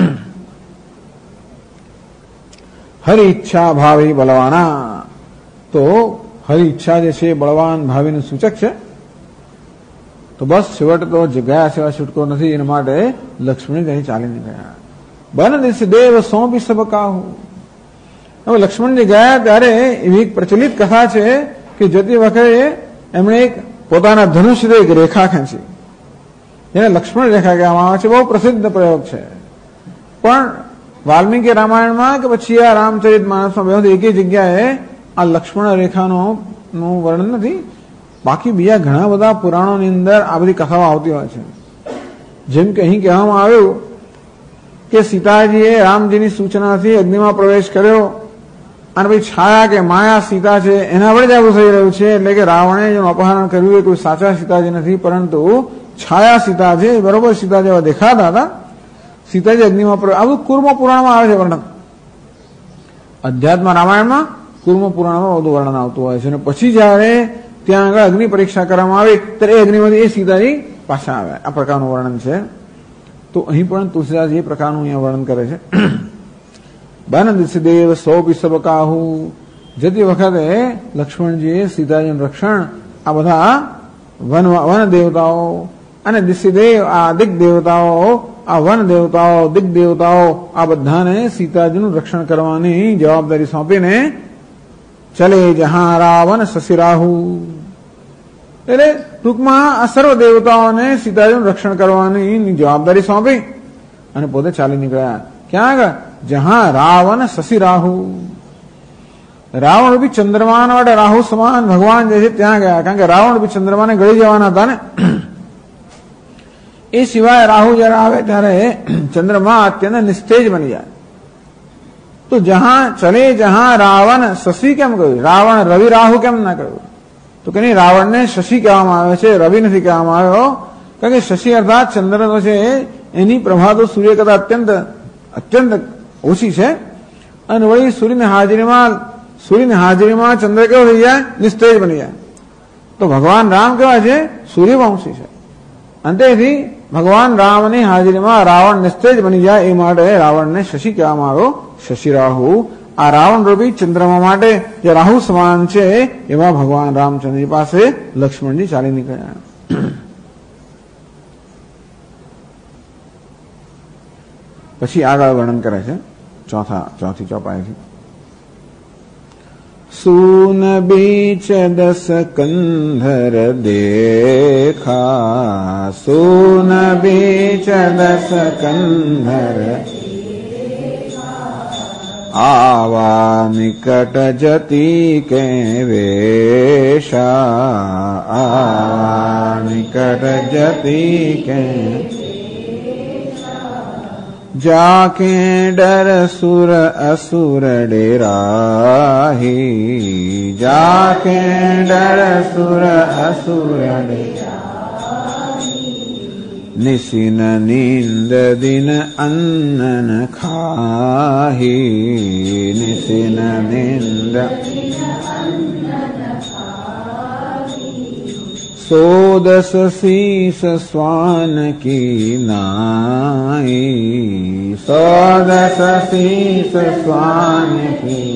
હરિ ઈચ્છા ભાવી બલવાના. તો હરિ ઈચ્છા જે છે બળવાન ભાવીનું સૂચક છે. તો બસ છેવટે તો જગ્યા સેવા છૂટકો નથી, એના માટે લક્ષ્મણ ત્યાંથી ચાલી નીકળ્યા. બન દિશ દેવ સોંપી સબકાહુ. હવે લક્ષ્મણજી ગયા ત્યારે એવી એક પ્રચલિત કથા છે કે જતી વખતે એમણે એક પોતાના ધનુષ્યથી એક રેખા ખેંચી, જેને લક્ષ્મણ રેખા કહેવામાં આવે છે. બહુ પ્રસિદ્ધ પ્રયોગ છે. પણ વાલ્મીકી રામાયણમાં કે પછી આ રામચરિત માનસમાં બે એક જગ્યાએ આ લક્ષ્મણ રેખાનું વર્ણન નથી. બાકી બીજા ઘણા બધા પુરાણોની અંદર આ બધી કથાઓ આવતી હોય છે. જેમ કે અહીં કહેવામાં આવ્યું કે સીતાજીએ રામજીની સૂચનાથી અગ્નિમાં પ્રવેશ કર્યો અને પછી છાયા કે માયા સીતા છે એના વડે જ આવું થઈ રહ્યું છે. એટલે કે રાવણે જેનું અપહરણ કર્યું એ કોઈ સાચા સીતાજી નથી, પરંતુ છાયા સીતા છે. બરોબર સીતા જેવા દેખાતા હતા. સીતાજી અગ્નિમાં પ્રવેશ, આ બધું કુર્મ પુરાણમાં આવે છે વર્ણન. અધ્યાત્મ રામાયણમાં કુર્મ પુરાણમાં બધું વર્ણન આવતું હોય છે. અને પછી જયારે ત્યાં આગળ અગ્નિ પરીક્ષા કરવામાં આવી ત્યારે એ અગ્નિમાંથી એ સીતાજી પાછા આવ્યા. આ પ્રકારનું વર્ણન છે. તો અહીં પણ તુલસીદાસજી એ પ્રકારનું અહીંયા વર્ણન કરે છે. બન દિશદેવ સૌપી સબકાહુ. જતી વખતે લક્ષ્મણજીએ સીતાજીનું રક્ષણ આ બધા વન દેવતાઓ અને દિશદેવ આ દિગ દેવતાઓ, આ વન દેવતાઓ, દિગ દેવતાઓ આ બધાને સીતાજીનું રક્ષણ કરવાની જવાબદારી સોંપીને ચલે જહાં રાવણ સસીરાહુ. એટલે ટૂંકમાં આ સર્વ દેવતાઓને સીતાજીનું રક્ષણ કરવાની જવાબદારી સોંપી અને પોતે ચાલી નીકળ્યા. ક્યાં આગળ? જહાં રાવણ સસીરાહુ. રાવણ રૂપી ચંદ્રમાન વડે રાહુ સમાન ભગવાન જે છે ત્યાં ગયા. કારણ કે રાવણ રૂપી ચંદ્રમાને ગળી જવાના હતા ને. એ સિવાય રાહુ જયારે આવે ત્યારે ચંદ્રમા અત્યંત નિસ્તેજ બની જાય. તો જહાં ચલે જહાં રાવણ શશી કેમ કહ્યું? રાવણ રવિ રાહુ કેમ ના કહ્યું? તો કે નહીં, રાવણને શશી કહેવામાં આવે છે, રવિ નથી કહેવામાં આવ્યો. કારણ કે શશી અર્થાત ચંદ્ર તો છે એની પ્રભા તો સૂર્ય કરતા અત્યંત ઓછી છે. અને વળી સૂર્યની હાજરીમાં ચંદ્ર કેવો થઈ જાય? નિસ્તેજ બની જાય. તો ભગવાન રામ કેવા છે? સૂર્યવંશી છે. અંતેથી ભગવાન રામની હાજરીમાં રાવણ નિસ્તેજ બની જાય એ માટે રાવણને શશી કહેવામાં આવ્યો, શશી રાહુ. આ રાવણ રૂપી ચંદ્રમા માટે જે રાહુ સમાન છે એવા ભગવાન રામચંદ્રજી પાસે લક્ષ્મણજી ચાલી નીકળ્યા. પછી આગળ વર્ણન કરે છે ચોથી ચોપાઈથી. सून बीच दस कंधर देखा, सून बीच दस कंधर आवा निकट जती के वेशा, आवा निकट जती के जाके डर सुर असुर डेराही, जाके डर सुर असुर डेराही, निशिन नींद दिन अन्न न खाही, निशिन नींद सोदस शीस स्वान की नाई, सोदस शीस स्वान की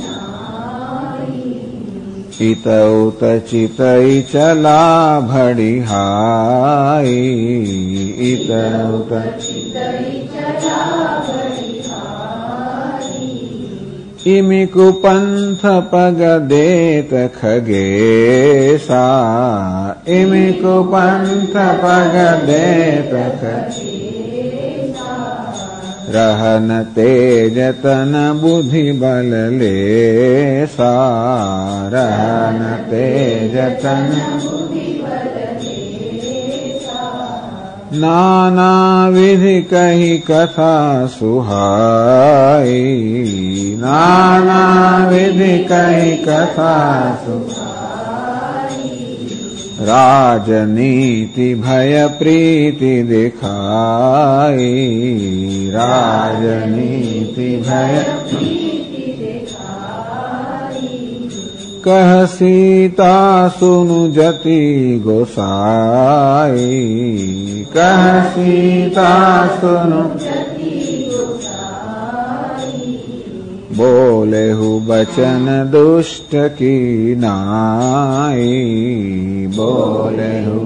इत उत चितई चला भड़िहाई, इत उत इमिकु पंथ पग देत खगेसा, इमिकु पंथ पग देत खगेसा, रहन तेज तन बुद्धि बल लेसा, रहन तेज तन नाना विधि कही कथा सुहाई, नाना विधि कही कथा सुहाई, राजनीति भय प्रीति दिखाई, राजनीति भय कह सीता सुनु जति गोसाई, कह सीता सुनु बोले हु बचन दुष्ट की नाई, बोले हु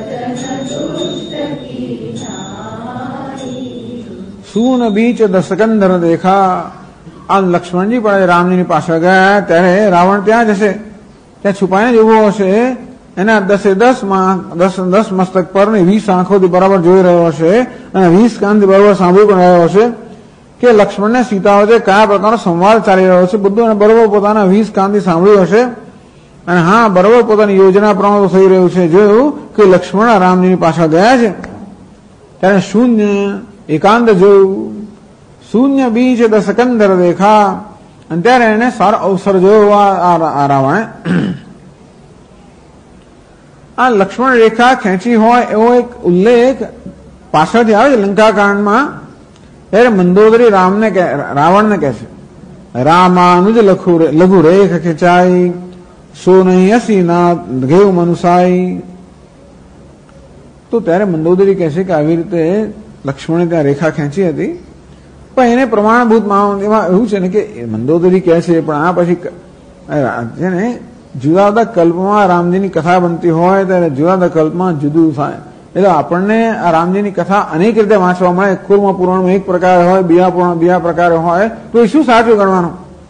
सून बीच दशकंधर देखा। આ લક્ષ્મણજી પણ રામજીની પાસે ગયા ત્યારે રાવણ ત્યાં જશે, ત્યાં છુપાઈને જ ઉભો હશે, એના 10 મસ્તક પર 20 આંખોથી બરાબર જોઈ રહ્યો હશે અને 20 કાનથી બરાબર સાંભળી પણ રહ્યો હશે કે લક્ષ્મણને સીતા વચ્ચે કયા પ્રકારનો સંવાદ ચાલી રહ્યો છે. બધું એને બરાબર પોતાના 20 કાનથી સાંભળ્યું હશે અને હા બરાબર પોતાની યોજના પ્રમાણે થઈ રહ્યું છે. જોયું કે લક્ષ્મણ રામજીની પાસે ગયા છે ત્યારે શૂન્ય એકાંત જોયું, શૂન્ય બીજ દશકંધર દેખા, અને ત્યારે એને સારો અવસર જોયો આ રાવણે. આ લક્ષ્મણ રેખા ખેંચી હોય એવો એક ઉલ્લેખ પાછળથી આવે છે લંકાકાંડમાં. ત્યારે મંદોદરી રાવણને કહે છે, રામાનુજ લઘુ રેખ ખેંચાઈ, સો નહીં હસી ના ઘેવ મનુસાઈ. તો ત્યારે મંદોદરી કહે છે કે આવી રીતે લક્ષ્મણે ત્યાં રેખા ખેંચી હતી, પણ એને પ્રમાણભૂત એમાં એવું છે ને કે મંદોદરી કહે છે, પણ આ પછી છે ને જુદા જુદા કલ્પમાં રામજીની કથા બનતી હોય ત્યારે જુદા જુદા કલ્પમાં જુદું થાય. એટલે આપણને આ રામજીની કથા અનેક રીતે વાંચવા મળે. કુર્મ પુરાણમાં એક પ્રકાર હોય, બીજા પુરાણ બીજા પ્રકારે હોય, તો એ શું સાચું ગણવાનું?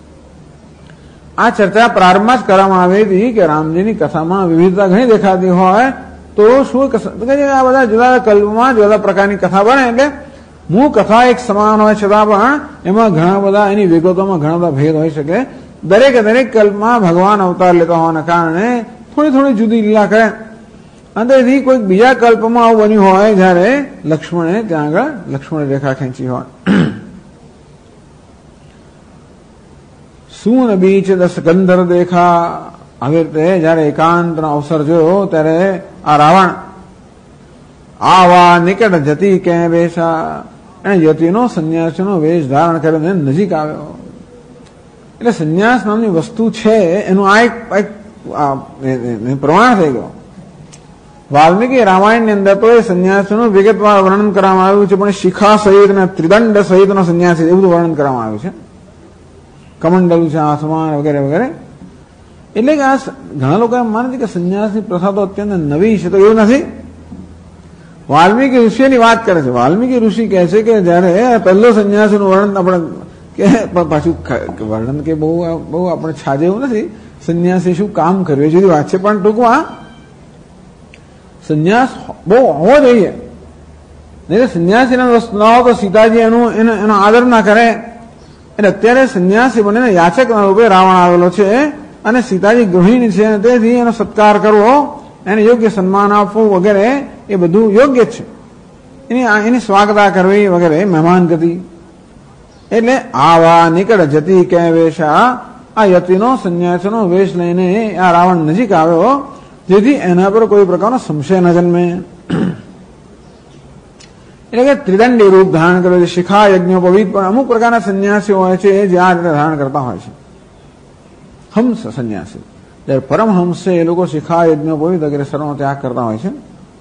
આ ચર્ચા પ્રારંભમાં જ કરવામાં આવી હતી કે રામજીની કથામાં વિવિધતા ઘણી દેખાતી હોય તો શું આ બધા જુદા જુદા કલ્પમાં જુદા પ્રકારની કથા બને. એટલે મૂળ કથા એક સમાન હોય છતાં પણ એમાં ઘણા બધા એની વિગતોમાં ઘણા બધા ભેદ હોઈ શકે. દરેક કલ્પમાં ભગવાન અવતાર લેતા હોવાના કારણે થોડી થોડી જુદી લીલા કરે. અંતેથી કોઈક બીજા કલ્પમાં આવું બન્યું હોય જયારે લક્ષ્મણે ત્યાં આગળ લક્ષ્મણે રેખા ખેંચી હોય. સૂન બીચ દશકંધર દેખા, આવી રીતે જયારે એકાંતનો અવસર જોયો ત્યારે આ રાવણ આવા નિકટ જતી કે વેશા, અને યતિનો સંન્યાસીનો વેશ ધારણ કરીને નજીક આવ્યો. એટલે સંન્યાસ નામની વસ્તુ છે એનું આ એક પ્રમાણ થઈ ગયો. વાલ્મીકી રામાયણની અંદર તો એ સંન્યાસીનું વિગતવાર વર્ણન કરવામાં આવ્યું છે, પણ શિખા સહિત અને ત્રિદંડ સહિતનો સંન્યાસી એવું વર્ણન કરવામાં આવ્યું છે. કમંડલું છે હાથમાં વગેરે વગેરે. એટલે કે આ ઘણા લોકો એમ માને છે કે સંન્યાસની પ્રથા તો અત્યંત નવી છે, તો એવું નથી. વાલ્મીકી ઋષિની વાત કરે છે. વાલ્મીકી ઋષિ કહે છે કે જયારે પહેલો સંન્યાસીનું વર્ણન આપણે કે પાછું વર્ણન કે બહુ આપણે છાજે એવું નથી. સંન્યાસી શું કામ કર્યું એ જુદી વાત છે, પણ ટૂંકમાં સંન્યાસ બહુ હોવો જોઈએ. નહીં સંન્યાસીના વસ્તુ ના હોય તો સીતાજી એનો આદર ના કરે. એટલે અત્યારે સંન્યાસી બનીને યાચક રૂપે રાવણ આવેલો છે અને સીતાજી ગૃહિણી છે, તેથી એનો સત્કાર કરવો, એને યોગ્ય સન્માન આપવું વગેરે એ બધું યોગ્ય છે. એની સ્વાગતા કરવી વગેરે મહેમાન ગતિ. એટલે આવા નિકટ જતી કે વેશા, આ યતિનો સંન્યાસનો વેશ લઈને આ રાવણ નજીક આવ્યો જેથી એના પર કોઈ પ્રકારનો સંશય ન જન્મે. એટલે કે ત્રિદંડી રૂપ ધારણ કરે છે. શિખા યજ્ઞોપવિત પણ અમુક પ્રકારના સંન્યાસીઓ હોય છે જે આ રીતે ધારણ કરતા હોય છે. હંસ સંન્યાસી, જ્યારે પરમહંસ છે એ લોકો શિખા યજ્ઞોપવિત વગેરે સર્વનો ત્યાગ કરતા હોય છે.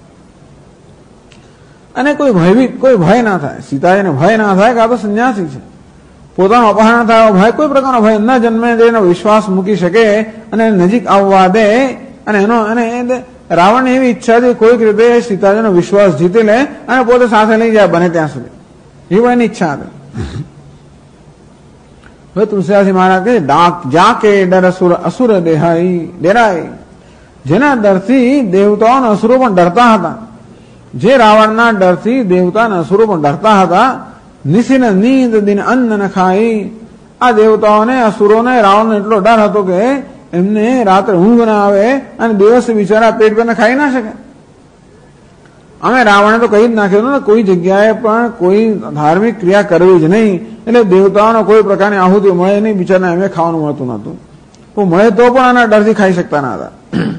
અને કોઈ ભય ના થાય, સીતાજીને ભય ના થાય કે આ તો સંન્યાસી છે, પોતાનું અપહરણ થાય ભય, કોઈ પ્રકારનો ભય ન જન્મે, એનો વિશ્વાસ મૂકી શકે અને નજીક આવવા દે. અને એને રાવણની એવી ઈચ્છા છે કોઈક રીતે સીતાજીનો વિશ્વાસ જીતી લે અને પોતે સાથે લઈ જાય બને ત્યાં સુધી, એવી એની ઈચ્છા હતી. હવે તુલસીદાસજી મહારાજ કહે જાકે ડર અસુર ડેરાય, જેના ડરથી દેવતાઓ અને અસુરો પણ ડરતા હતા, જે રાવણના ડરથી દેવતા અને અસુરો પણ ડરતા હતા. નિશિન નીંદ દિન અન્ન ન ખાઈ, આ દેવતાઓને અસુરોને રાવણનો એટલો ડર હતો કે એમને રાત્રે ઊંઘ ના આવે અને દિવસે બિચારા પેટ પર ખાઈ ના શકે. અમે રાવણે તો કહી જ નાખેલું ને કોઈ જગ્યાએ પણ કોઈ ધાર્મિક ક્રિયા કરવી જ નહીં, એટલે દેવતાઓનો કોઈ પ્રકારની આહુતિ મળે નહીં, બિચારાને એમ ખાવાનું મળતું નતું. તો મળે તો પણ આના ડરથી ખાઈ શકતા ના હતા.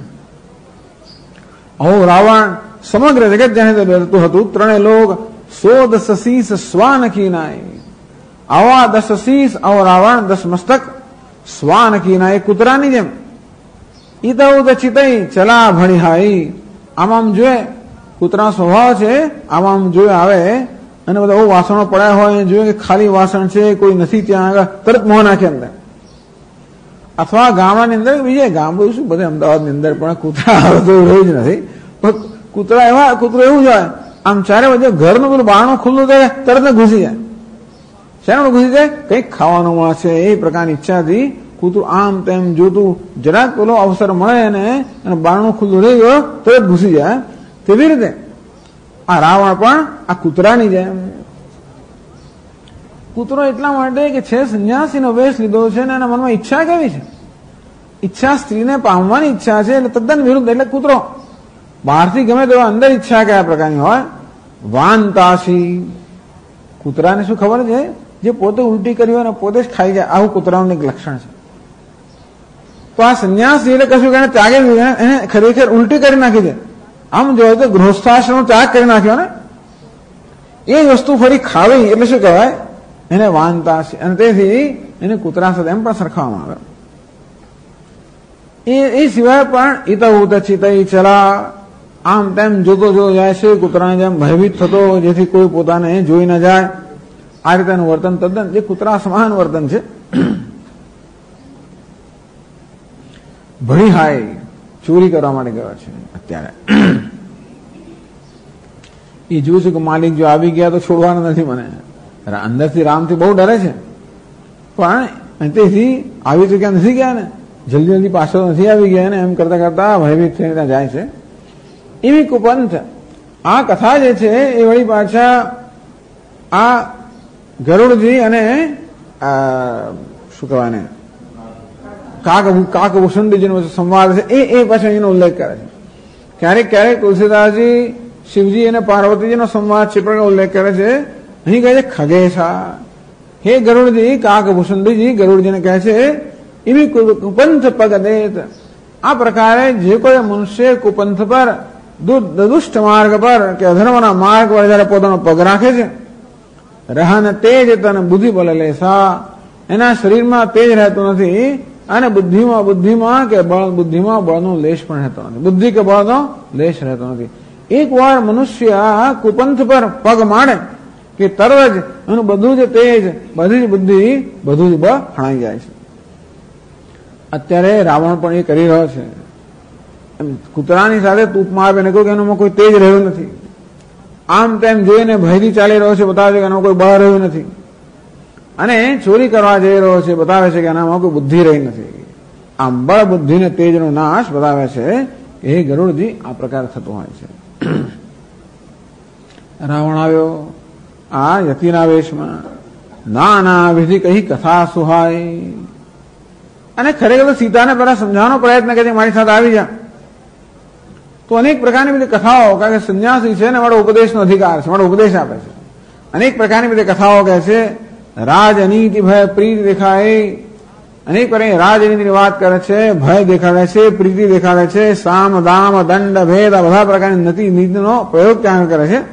આવો રાવણ સમગ્ર જગત જેને ડરતું હતું. ત્રણે લોક 100 દસ શીશ શ્વાન કીનાય, આવા 10 શીશ આવો રાવણ 10 મસ્તક શ્વાન કીનાય, કૂતરાની જેમ. ઈતઉદ ચિતઈ ચલા ભણી હાઈ, આમ જોયે કૂતરા સ્વભાવ છે, આમ જોયે આવે અને બધા બહુ વાસણો પડ્યા હોય, જોઈએ કે ખાલી વાસણ છે, કોઈ નથી ત્યાં આગળ, તરત મોં નાખે અંદર. અથવા ગામડાની અંદર બીજે ગામડું શું બધે અમદાવાદની અંદર પણ કૂતરા રહ્યું જ નથી. કૂતરા એવા કૂતરું એવું જ હોય, આમ ચારે બાજુ ઘરનું પેલું બારણું ખુલ્લું થાય તરત ઘૂસી જાય. શેનું ઘૂસી જાય? કંઈક ખાવાનું મળશે એ પ્રકારની ઈચ્છાથી કૂતરું આમ તેમ જોતું, જરાક પેલો અવસર મળે અને બારણું ખુલ્લું રહી ગયો તરત ઘૂસી જાય. તેવી રીતે આ રાવણ પણ આ કૂતરાની જેમ. કૂતરો એટલા માટે કે છે સંન્યાસીનો વેશ લીધો છે ને એના મનમાં ઈચ્છા કેવી છે? ઈચ્છા સ્ત્રીને પામવાની ઈચ્છા છે, એટલે તદ્દન વિરુદ્ધ. એટલે કૂતરો બહારથી ગમે તેવા અંદર ઈચ્છા કયા પ્રકારની હોય. વાંતાસી, કૂતરાને શું ખબર છે? જે પોતે ઉલટી કરી હોય ને પોતે જ ખાઈ જાય, આવું કૂતરાનું એક લક્ષણ છે. તો આ સંન્યાસી એટલે કશું એને ત્યાગે એને ખરેખર ઉલટી કરી નાખી છે. આમ જોઈએ તો ગૃહસ્થાશ્રમ ત્યાગ કરી નાખ્યો ને, એ જ વસ્તુ ફરી ખાવી એટલે શું કહેવાય? એને વાંતાસી. અને તેથી એને કૂતરા સાથે એમ પણ સરખાવવામાં આવે. એ સિવાય પણ ઈતઉત ચિતઈ ચલા, આમ તેમ જોતો જાય છે, કૂતરાને જેમ ભયભીત થતો, જેથી કોઈ પોતાને જોઈ ન જાય. આ રીતેનું વર્તન તદ્દન જે કૂતરા સમાન વર્તન છે. ભણી હાય, ચોરી કરવા માટે ગયો છે. અત્યારે એ જોયું છે કે માલિક જો આવી ગયા તો છોડવાના નથી મને. અંદરથી રામથી બહુ ડરે છે, પણ તેથી આવી તો ક્યાં નથી ગયા ને, જલ્દી પાછળ નથી આવી ગયા ને, એમ કરતા કરતા ભયભીત થઈને ત્યાં જાય છે. એવી કુપંથ આ કથા જે છે એ વળી પાછા આ ગરુડજી અને શું કહેવાય ને કાકભૂષણજીનો સંવાદ છે એ પાછો એનો ઉલ્લેખ કરે છે. ક્યારેક ક્યારેક તુલસીદાસજી શિવજી અને પાર્વતીજીનો સંવાદ છે પણ ઉલ્લેખ કરે છે. અહીં કહે છે ખગેશા, હે ગરુડજી, કાકભૂષણજી ગરુડજીને કહે છે એવી કુપંથ પગ દેત. આ પ્રકારે જે કોઈ મનુષ્ય કુપંથ પર દુષ્ટ માર્ગ પર કે અધર્મના માર્ગ પર જયારે પોતાનો પગ રાખે છે, રહન તેજ તન બુદ્ધિ બળ લેસા, એના શરીરમાં તેજ રહેતું નથી અને બુદ્ધિમાં કે બુદ્ધિમાં બળનો લેશ પણ રહેતો નથી, બુદ્ધિ કે બળનો લેશ રહેતો નથી. એક વાર મનુષ્ય કુપંથ પર પગ માંડે કે તરત જ એનું બધું જ તેજ, બધી જ બુદ્ધિ, બધું જ બળ હણાઈ જાય છે. અત્યારે રાવણ પણ એ કરી રહ્યો છે. કૂતરાની સાથે તૂપમાં આપે ને કહ્યું કે એનામાં કોઈ તેજ રહ્યું નથી, આમ તેમ જોઈને ભયથી ચાલી રહ્યો છે, બતાવે છે કે એનામાં કોઈ બળ રહ્યું નથી, અને ચોરી કરવા જઈ રહ્યો છે, બતાવે છે કે એનામાં કોઈ બુદ્ધિ રહી નથી. આમ બળ બુદ્ધિ ને તેજનો નાશ બતાવે છે કે હે ગરુડજી આ પ્રકારે થતો હોય છે. રાવણ આવ્યો આ યતિના વેશમાં, નાના વિધિ કહી કથા સુહાય. અને ખરેખર સીતાને પહેલા સમજાવવાનો પ્રયત્ન કરે મારી સાથે આવી જા. તો અનેક પ્રકારની બધી કથાઓ, કારણ કે સંન્યાસી છે ને મારો ઉપદેશનો અધિકાર છે, મારો ઉપદેશ આપે છે. અનેક પ્રકારની બધી કથાઓ કહે છે. રાજનીતિ ભય પ્રીતિ દેખાય, અનેક પ્રકારની રાજનીતિની વાત કરે છે, ભય દેખાડે છે, પ્રીતિ દેખાડે છે, સામ દામ દંડ ભેદ આ બધા પ્રકારની નીતિનો પ્રયોગ ત્યાં કરે છે.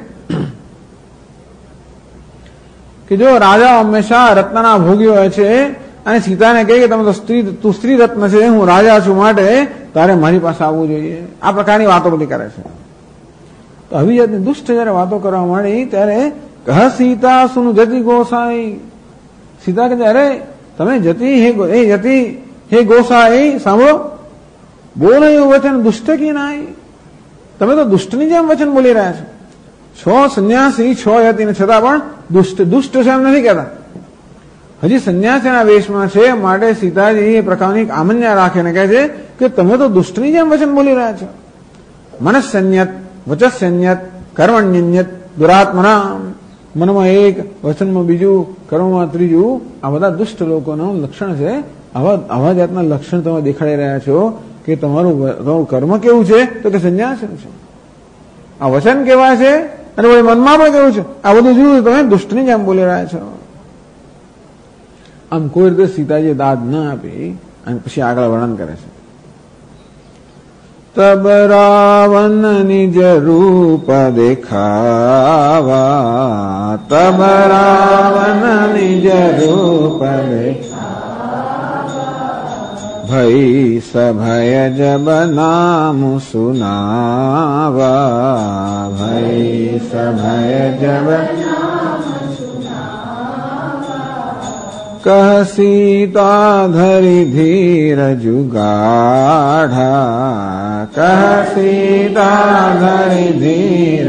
કે જો રાજા હંમેશા રત્નના ભોગી હોય છે અને સીતાને કહે કે તમે તો તું સ્ત્રી રત્ન છે, હું રાજા છું, માટે તારે મારી પાસે આવવું જોઈએ, આ પ્રકારની વાતો બધી કરે છે. તો આવી જાતની દુષ્ટ જયારે વાતો કરવા માંડી ત્યારે કહ સીતા સુન જતી ગોસાઈ. સીતા કે અરે તમે જતી હે ગોસાઈ સાંભળો, બોલો એવું વચન દુષ્ટ કી નાઈ, તમે તો દુષ્ટની જેમ વચન બોલી રહ્યા છો. સંન્યાસી છો યતિ ને છતાં પણ દુષ્ટ છે એમ નથી કહેતા. હજી સંન્યાસીના વેશમાં છે, માટે સીતાજી એ પ્રકારની આમન્યા રાખીને કહે છે કે તમે તો દુષ્ટની જેમ વચન બોલી રહ્યા છો. મનસ્સંયત, વચસ્સંયત, કર્મણ્યન્યત, દુરાત્મના, મનમાં એક, વચનમાં બીજું, કર્મમાં ત્રીજું, આ બધા દુષ્ટ લોકોનું લક્ષણ છે. આવા જાતના લક્ષણ તમે દેખાડી રહ્યા છો કે તમારું કર્મ કેવું છે, તો કે સંન્યાસનું છે. આ વચન કેવા છે અને વળી મનમાં પણ કેવું છે, આ બધું જોયું તમે દુષ્ટની જેમ બોલી રહ્યા છો. આમ કોઈ રીતે સીતાજી દાદ ન આપી અને પછી આગળ વર્ણન કરે છે. તબ રાવણ નિજ રૂપ દેખાવા, તબ રાવણ નિજ રૂપ ભઈ સભય જબ નામ સુનાવા, ભઈ સભય જબ કહ સીતા ધરી ધીર જુગાઢા, કહ સીતા ધરી ધીર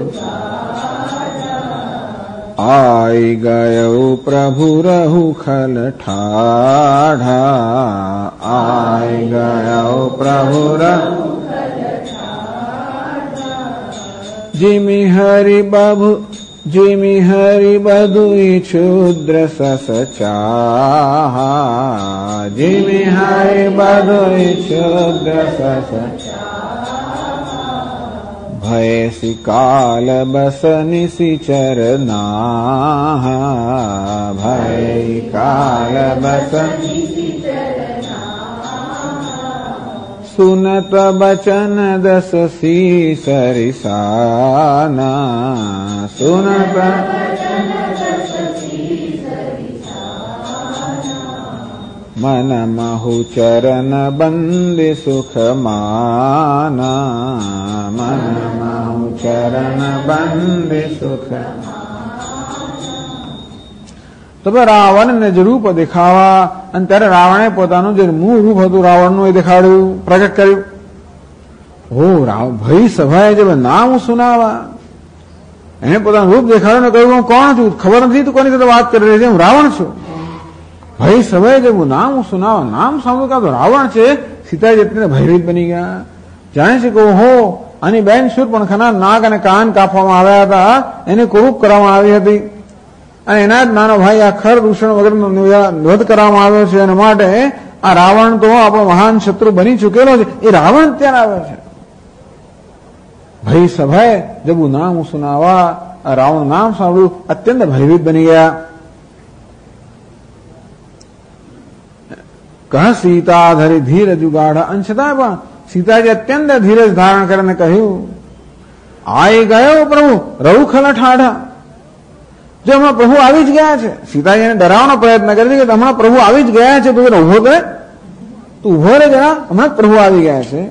જુગાઢા, આઈ ગયો પ્રભુ રહુ ખલ ઠાઢા, આઈ ગયો પ્રભુ રહુ જીમી હરિ બાબુ, જીમી હરિ બધુઈ ક્ષુદ્ર સસચાહા, જીમી હરિ બધુઈ ક્ષુદ્ર સસચાહા, ભયસી કાલ બસ નિશિચર નાહા, ભય કાલ બસ સુનત બચન દસ સી સરિસાના, સુનત મન મહુ ચરણ બંદી સુખ માના, મન મહુ ચરણ બંદી સુખ. તો રાવણને જ રૂપ દેખાવા, અને ત્યારે રાવણે પોતાનું જે મૂળ રૂપ હતું રાવણનું એ દેખાડ્યું, પ્રગટ કર્યું. હો ભાઈ સભાએ જે નામ સુનાવા, એને પોતાનું રૂપ દેખાડ્યું ને કહ્યું હું કોણ છું, ખબર નથી તું કોની સાથે વાત કરી રહી છે, હું રાવણ છું. ભાઈ સભાએ જે નામ સુનાવા, નામ સાંભળ્યું કે રાવણ છે. સીતાજી એટલે ભયભીત બની ગયા. જાણે છે કે હો આની બેન શૂર્પણખાના નાક અને કાન કાપવામાં આવ્યા હતા, એને કુરૂપ કરવામાં આવી હતી, અને એના જ નાનો ભાઈ આ ખર દૂષણ વગરનો વધ કરવામાં આવ્યો છે. એના માટે આ રાવણ તો આપણો મહાન શત્રુ બની ચૂકેલો છે. એ રાવણ અત્યારે આવ્યો છે. ભાઈ સભાએ જબુ નામ સુનાવા, આ રાવણ નામ સાંભળ્યું, અત્યંત ભયભીત બની ગયા. કહ સીતા ધરી ધીર જુગાઢા, અને છતાં પણ સીતાજી અત્યંત ધીરજ ધારણ કરીને કહ્યું આઈ ગયો પ્રભુ રહુ ખલ ઠાઢા. જો હમણાં પ્રભુ આવી જ ગયા છે. સીતાજી એને ડરાવવાનો પ્રયત્ન કરે છે કે હમણાં પ્રભુ આવી જ ગયા છે, તું ઉભો કરે, તું ઉભો રે જરા, હમણાં પ્રભુ આવી ગયા છે.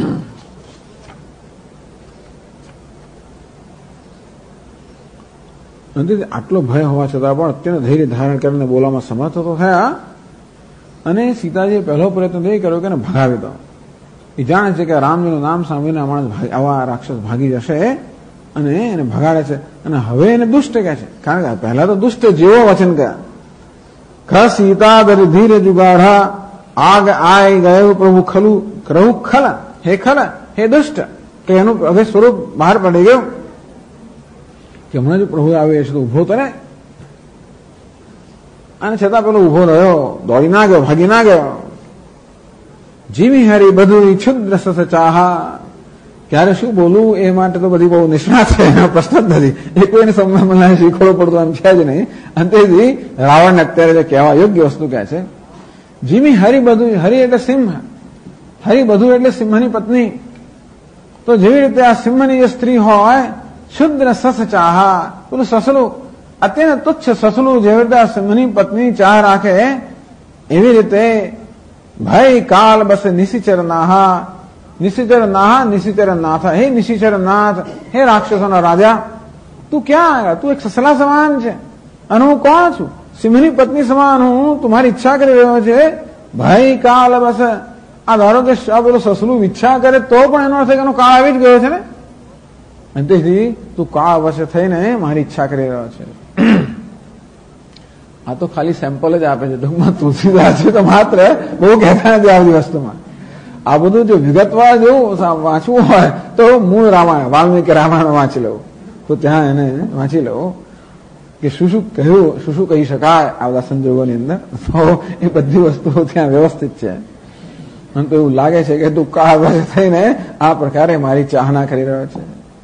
આટલો ભય હોવા છતાં પણ અત્યંત ધૈર્ય ધારણ કરીને બોલવામાં સમર્થ તો થયા. અને સીતાજીએ પહેલો પ્રયત્ન એ કર્યો કે એને ભગાવી દો. એ જાણે છે કે રામજીનું નામ સાંભળીને માણસ આવા રાક્ષસ ભાગી જશે, અને એને ભગાડે છે. અને હવે એને દુષ્ટ કહે છે, કારણ કે પહેલા તો દુષ્ટ જેવો વચન કહ્યા. ખ સીતા ધરી ધીરે જુગાઢા, આગ આય ગયો પ્રભુ ખલું રહુ ખલ, હે ખલ, હે દુષ્ટ. કે એનું હવે સ્વરૂપ બહાર પડી ગયું કે હમણાં જો પ્રભુ આવે છે તો ઉભો કરે. અને છતાં પેલો ઉભો રહ્યો, દોડી ના ગયો, ભાગી ના ગયો. જીવી હરી બધું ક્ષુદ્ર સસ ચાહા. ક્યારે શું બોલવું એ માટે તો બધી બહુ નિષ્ણાત છે, એનો પ્રશ્ન જ નથી. એ કોઈને સમય મને શીખવડો પડતો એમ છે જ નહીં. અંતેથી રાવણને અત્યારે જે કહેવા યોગ્ય વસ્તુ કહે છે, જીમી હરી બધું, હરી એટલે સિંહ, હરી બધું એટલે સિંહની પત્ની. તો જેવી રીતે આ સિંહની જે સ્ત્રી હોય, શુદ્ર સસ ચાહા, પેલું સસલું, અત્યંત તુચ્છ સસલું જેવી રીતે આ સિંહની પત્ની ચાહ રાખે, એવી રીતે ભાઈ કાલ બસ નિશિચર નાહા, નિશિચર નાહા, નિશિચર નાથ, હે નિશિચર નાથ, હે રાક્ષસોના રાજા, તું ક્યાં આવ્યા? તું એક સસલા સમાન છે, અને હું કોણ છું? સિંહની પત્ની સમાન હું, tumહારી ઈચ્છા કરી રહ્યો છે. ભાઈ કાલ બસ, આ ધારો કે પેલું સસલું ઈચ્છા કરે તો પણ એનો અર્થ એનો કાળ આવી જ ગયો છે ને. અને તેથી તું કાળ વશ થઈને મારી ઈચ્છા કરી રહ્યો છે. આ તો ખાલી સેમ્પલ જ આપે છે. ટૂંકમાં તુલસીદાસ છે તો માત્ર બહુ કહેતા નથી આ બધી વસ્તુમાં. આ બધું જો વિગતવાર જેવું વાંચવું હોય તો મૂળ રામાયણ, વાલ્મીકી રામાયણ વાંચી લેવું, તો ત્યાં એને વાંચી લેવું કે શું શું કહ્યું, શું શું કહી શકાય આ બધા સંજોગોની અંદર. તો એ બધી વસ્તુઓ ત્યાં વ્યવસ્થિત છે. મને તો એવું લાગે છે કે તું કાળ થઈને આ પ્રકારે મારી ચાહના કરી રહ્યો છે.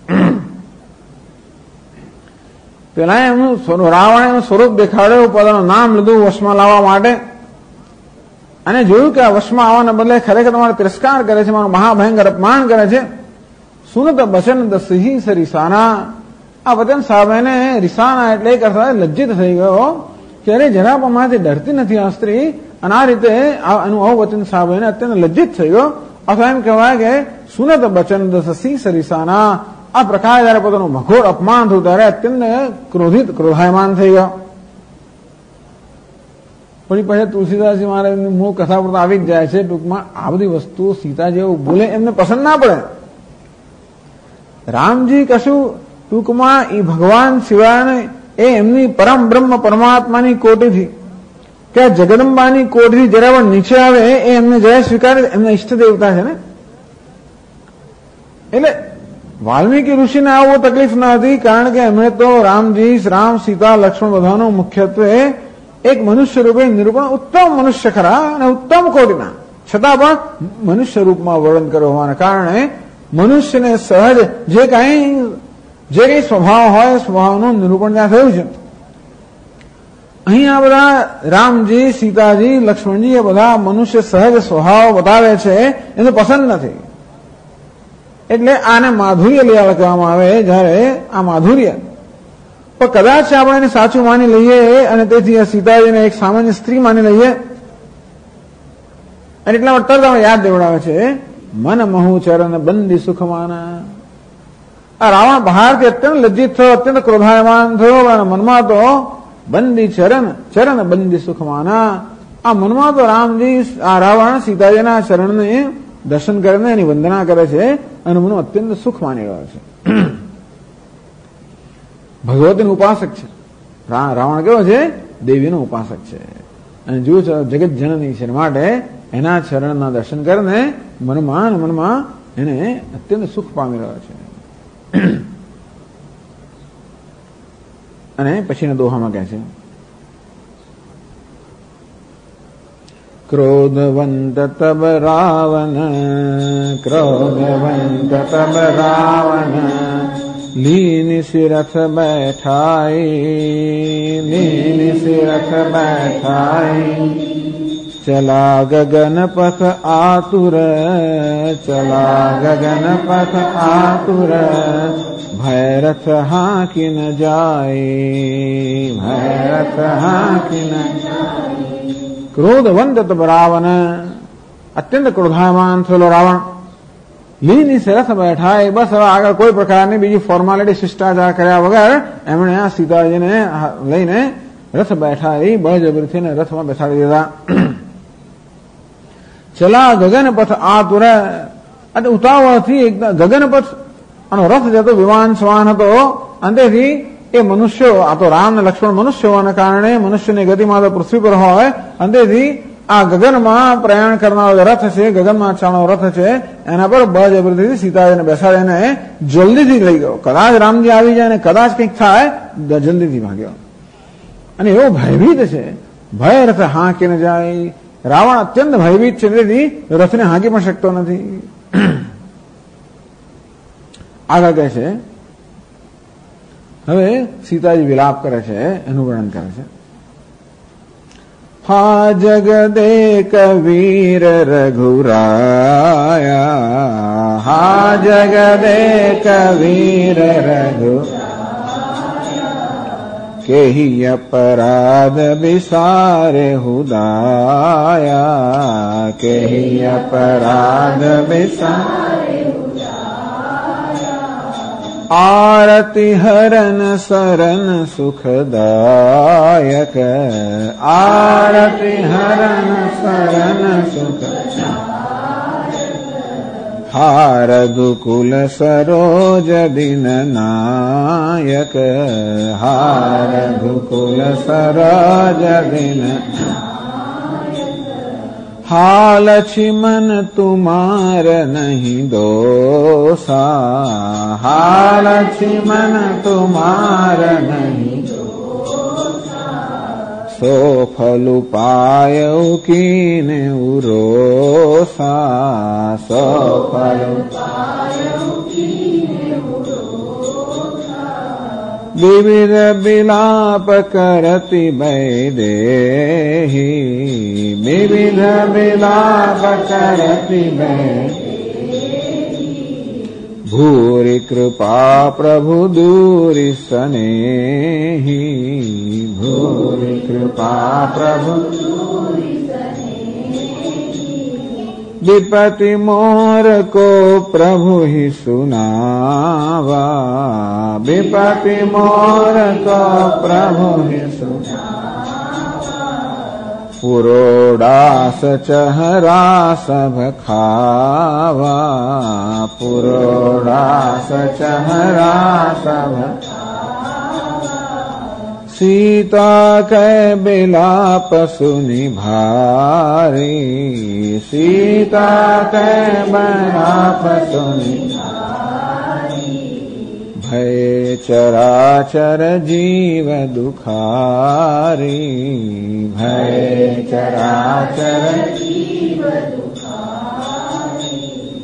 પેલા એમનું રાવણે એનું સ્વરૂપ દેખાડ્યું, પોતાનું નામ લીધું વશમાં લાવવા માટે, અને જોયું કે આ વશમાં આવવાના બદલે ખરેખર તમારો તિરસ્કાર કરે છે, મારું મહાભયંકર અપમાન કરે છે. સુનત બચન દસહી સરિસાના, આ વચન સાહેબને રિસાના એટલે એક અર્થ લજ્જિત થઈ ગયો કે અરે જરા પણ મારાથી ડરતી નથી આ સ્ત્રી, અને આ રીતે આનું આવું વચન સાહેબને અત્યંત લજ્જિત થઈ ગયો. અથવા એમ કહેવાય કે સુનત બચન દસહી સરિસાના, આ પ્રકારે જયારે પોતાનું મઘોર અપમાન થયું ત્યારે અત્યંત ક્રોધાયમાન થઈ ગયો. પછી પછી તુલસીદાસજી મહારાજની મૂળ કથા પર આવી જ જાય છે. ટૂંકમાં આ બધી વસ્તુ સીતા જેવું બોલે એમને પસંદ ના પડે. રામજી કશું ટૂંકમાં એ ભગવાન સિવાય એ એમની પરમ બ્રહ્મ પરમાત્માની કોટીથી કે જગદંબાની કોટીથી જરા પણ નીચે આવે એ એમને જય સ્વીકારે, એમના ઈષ્ટ દેવતા છે ને. એટલે વાલ્મીકી ઋષિને આવો તકલીફ ન હતી, કારણ કે એમણે તો રામજી, રામ, સીતા, લક્ષ્મણ બધાનું મુખ્યત્વે એક મનુષ્ય રૂપે નિરૂપણ, ઉત્તમ મનુષ્ય ખરા અને ઉત્તમ કોટીના, છતાં પણ મનુષ્ય રૂપમાં વર્ણન કર્યો હોવાના કારણે મનુષ્યને સહજ જે કઈ સ્વભાવ હોય સ્વભાવનું નિરૂપણ ત્યાં થયું છે. અહીં આ બધા રામજી, સીતાજી, લક્ષ્મણજી એ બધા મનુષ્ય સહજ સ્વભાવ બતાવે છે, એને પસંદ નથી. એટલે આને માધુર્ય લેવા કહેવામાં આવે. જયારે આ માધુર્ય પણ કદાચ આપણે એને સાચું માની લઈએ અને તેથી સીતાજીને એક સામાન્ય સ્ત્રી માની લઈએ, અને એટલા માટે તરત યાદ દેવડાવે છે મન મહુ ચરણ બંદી સુખમાના. આ રાવણ બહારથી અત્યંત લજ્જિત થયો, અત્યંત ક્રોધાયમાન થયો, અને મનમાં તો બંદી ચરણ બંદી સુખમાના. આ મનમાં તો રામજી, આ રાવણ સીતાજીના ચરણને દર્શન કરીને એની વંદના કરે છે અને મનનું અત્યંત સુખ માની રહ્યો છે. ભગવતીનું ઉપાસક છે રાવણ. કેવો છે? દેવીનો ઉપાસક છે. અને જો જગત જનની છે માટે એના ચરણના દર્શન કરીને મનમાં એને અત્યંત સુખ પામી રહ્યો છે. અને પછીના દોહામાં કહે છે क्रोधवंत तब रावण, क्रोधवंत तब रावण, लीन सिरथ बैठाई, लीन सिरथ बैठाई, चला गगन पथ आतुर, चला गगन पथ आतुर, भैरथ हाकि न जाए, भैरथ हाकि न जाए. क्रोधवंत तब रावण, અત્યંત ક્રોધાયમાન થયેલો રાવણ, લીની રથ બેઠા. બસ હવે આગળ કોઈ પ્રકારની બીજી ફોર્માલિટી શિષ્ટાચાર કર્યા વગર એમણે આ સીતાજીને લઈને રથ બેઠા. એ બળજબરીથી રથમાં બેસાડી દીધા. ચલા ગગનપથ આતુર, અને ઉતાવળથી ગગનપથ આનો રથ જતો વિમાન સ્વાન હતો. અંતેથી એ મનુષ્યો, આ તો રામ ને લક્ષ્મણ મનુષ્ય હોવાના કારણે મનુષ્યની ગતિમાં તો પૃથ્વી પર હોય, અંતેથી આ ગગનમાં પ્રયાણ કરનારો રથ છે, ગગનમાં ચાલનો રથ છે, એના પર બળજબરીથી સીતાજીને બેસાડીને જલ્દીથી લઈ ગયો. કદાચ રામજી આવી જાય અને કદાચ કંઈક થાય, જલ્દીથી ભાગ્યો. અને એવો ભયભીત છે, ભય રથ હાંકી ન જાય. રાવણ અત્યંત ભયભીત છે, તેથી રથને હાંકી પણ શકતો નથી. આગળ કહે છે, હવે સીતાજી વિલાપ કરે છે, એનું વર્ણન કરે છે. હા જગદેક વીર રઘુરાયા, હા જગદેક વીર રઘુરાયા, કેહી અપરાધ બિસારે હુદાયા, કેહી અપરાધ બિસારે, आरति हरन सरन सुखदायक, आरति हरन सरन सुखदायक, હા રઘુકુલ સરોજ દિન નાયક, હા રઘુકુલ સરોજ દિન, હા લક્ષ્મણ તુમાર નહીં દોષા, હા લક્ષ્મણ તુમાર નહીં, સો ફલુ પાયઉ કીને ઉરોસા, સો ફલુ વિવિધ બિલાપ કરતી વૈદેહી, વિવિધ બિલાપ કરતી વૈદેહી, ભૂરી કૃપા પ્રભુ દૂરી સ્નેહી, ભૂરી કૃપા પ્રભુ विपति मोर को प्रभु ही सुनावा, विपति मोर को प्रभु ही सुनावा, पुरोडास चहरा सब खावा, पुरोडास चहरा सब, सीता के बिलाप सुनि भारी, सीता के बिलाप सुनि भारी, भय चराचर जीव दुखारी, भय चराचर जीव दुखारी।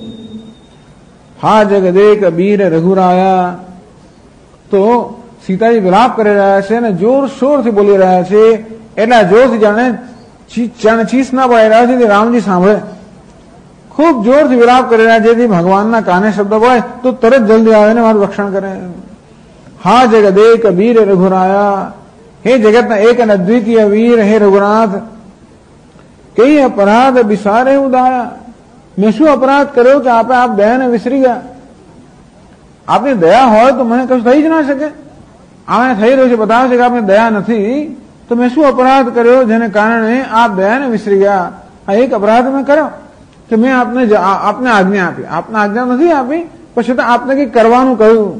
हा जगदेक वीर रघुराया, तो સીતાજી વિલાપ કરી રહ્યા છે અને જોરશોરથી બોલી રહ્યા છે, એટલા જોરથી જાણે ચીસ ના પડી રહ્યા છે, રામજી સાંભળે. ખૂબ જોરથી વિલાપ કરી રહ્યા છે, જેથી ભગવાનના કાને શબ્દ પડે તો તરત જલ્દી આવે ને મારું રક્ષણ કરે. હા જગદેક વીર રઘુરાયા, હે જગતના એક અને અદ્વિતીય વીર, હે રઘુનાથ, કઈ અપરાધ બિસારે ઉદાયા, મેં શું અપરાધ કર્યો કે આપે આપ દયાને વિસરી ગયા? આપની દયા હોય તો મને કશું થઈ જ ના શકે. આને થઈ રહ્યું છે, બતાવે છે કે આપને દયા નથી, તો મેં શું અપરાધ કર્યો જેને કારણે આપ દયાને વિસરી ગયા? આ એક અપરાધ મેં કર્યો કે મેં આપને આજ્ઞા આપી, આપને આજ્ઞા નથી આપી, પછી તો આપને કંઈક કરવાનું કહ્યું.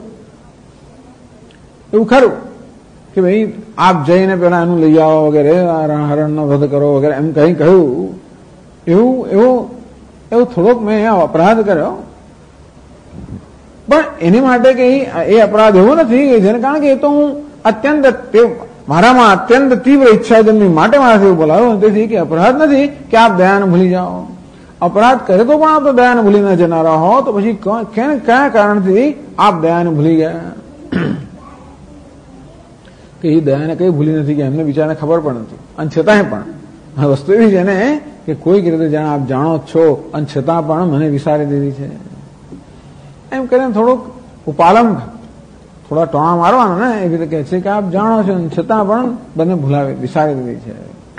એવું ખરું કે ભાઈ આપ જઈને પેલા એનું લઈ આવો વગેરે, હરણનો વધ કરો વગેરે એમ કઈ કહ્યું, એવું થોડોક મેં અપરાધ કર્યો. પણ એની માટે કઈ એ અપરાધ એવો નથી જેને કારણે કે એ તો હું અત્યંત મારામાં અત્યંત તીવ્ર ઈચ્છા જન્મી માટે મારાથી એવું બોલાવ્યો, તેથી કે અપરાધ નથી કે આપ દયાને ભૂલી જાઓ. અપરાધ કરે તો પણ આપ તો દયાને ભૂલી ન જનારા હો, તો પછી કયા કારણથી આપ દયાને ભૂલી ગયા? કે એ દયાને કઈ ભૂલી નથી કે એમને બિચારાને ખબર પણ નથી, અને છતાંય પણ આ વસ્તુ એવી છે ને કે કોઈક રીતે જાણે આપ જાણો છો અને છતાં પણ મને વિસારી દીધી છે એમ કરીને થોડુંક ઉપાલંક, થોડા ટોણા મારવાનો ને એવી રીતે કહે છે કે આપ જાણો છો છતાં પણ બંને ભૂલાવી વિસારી દીધી છે.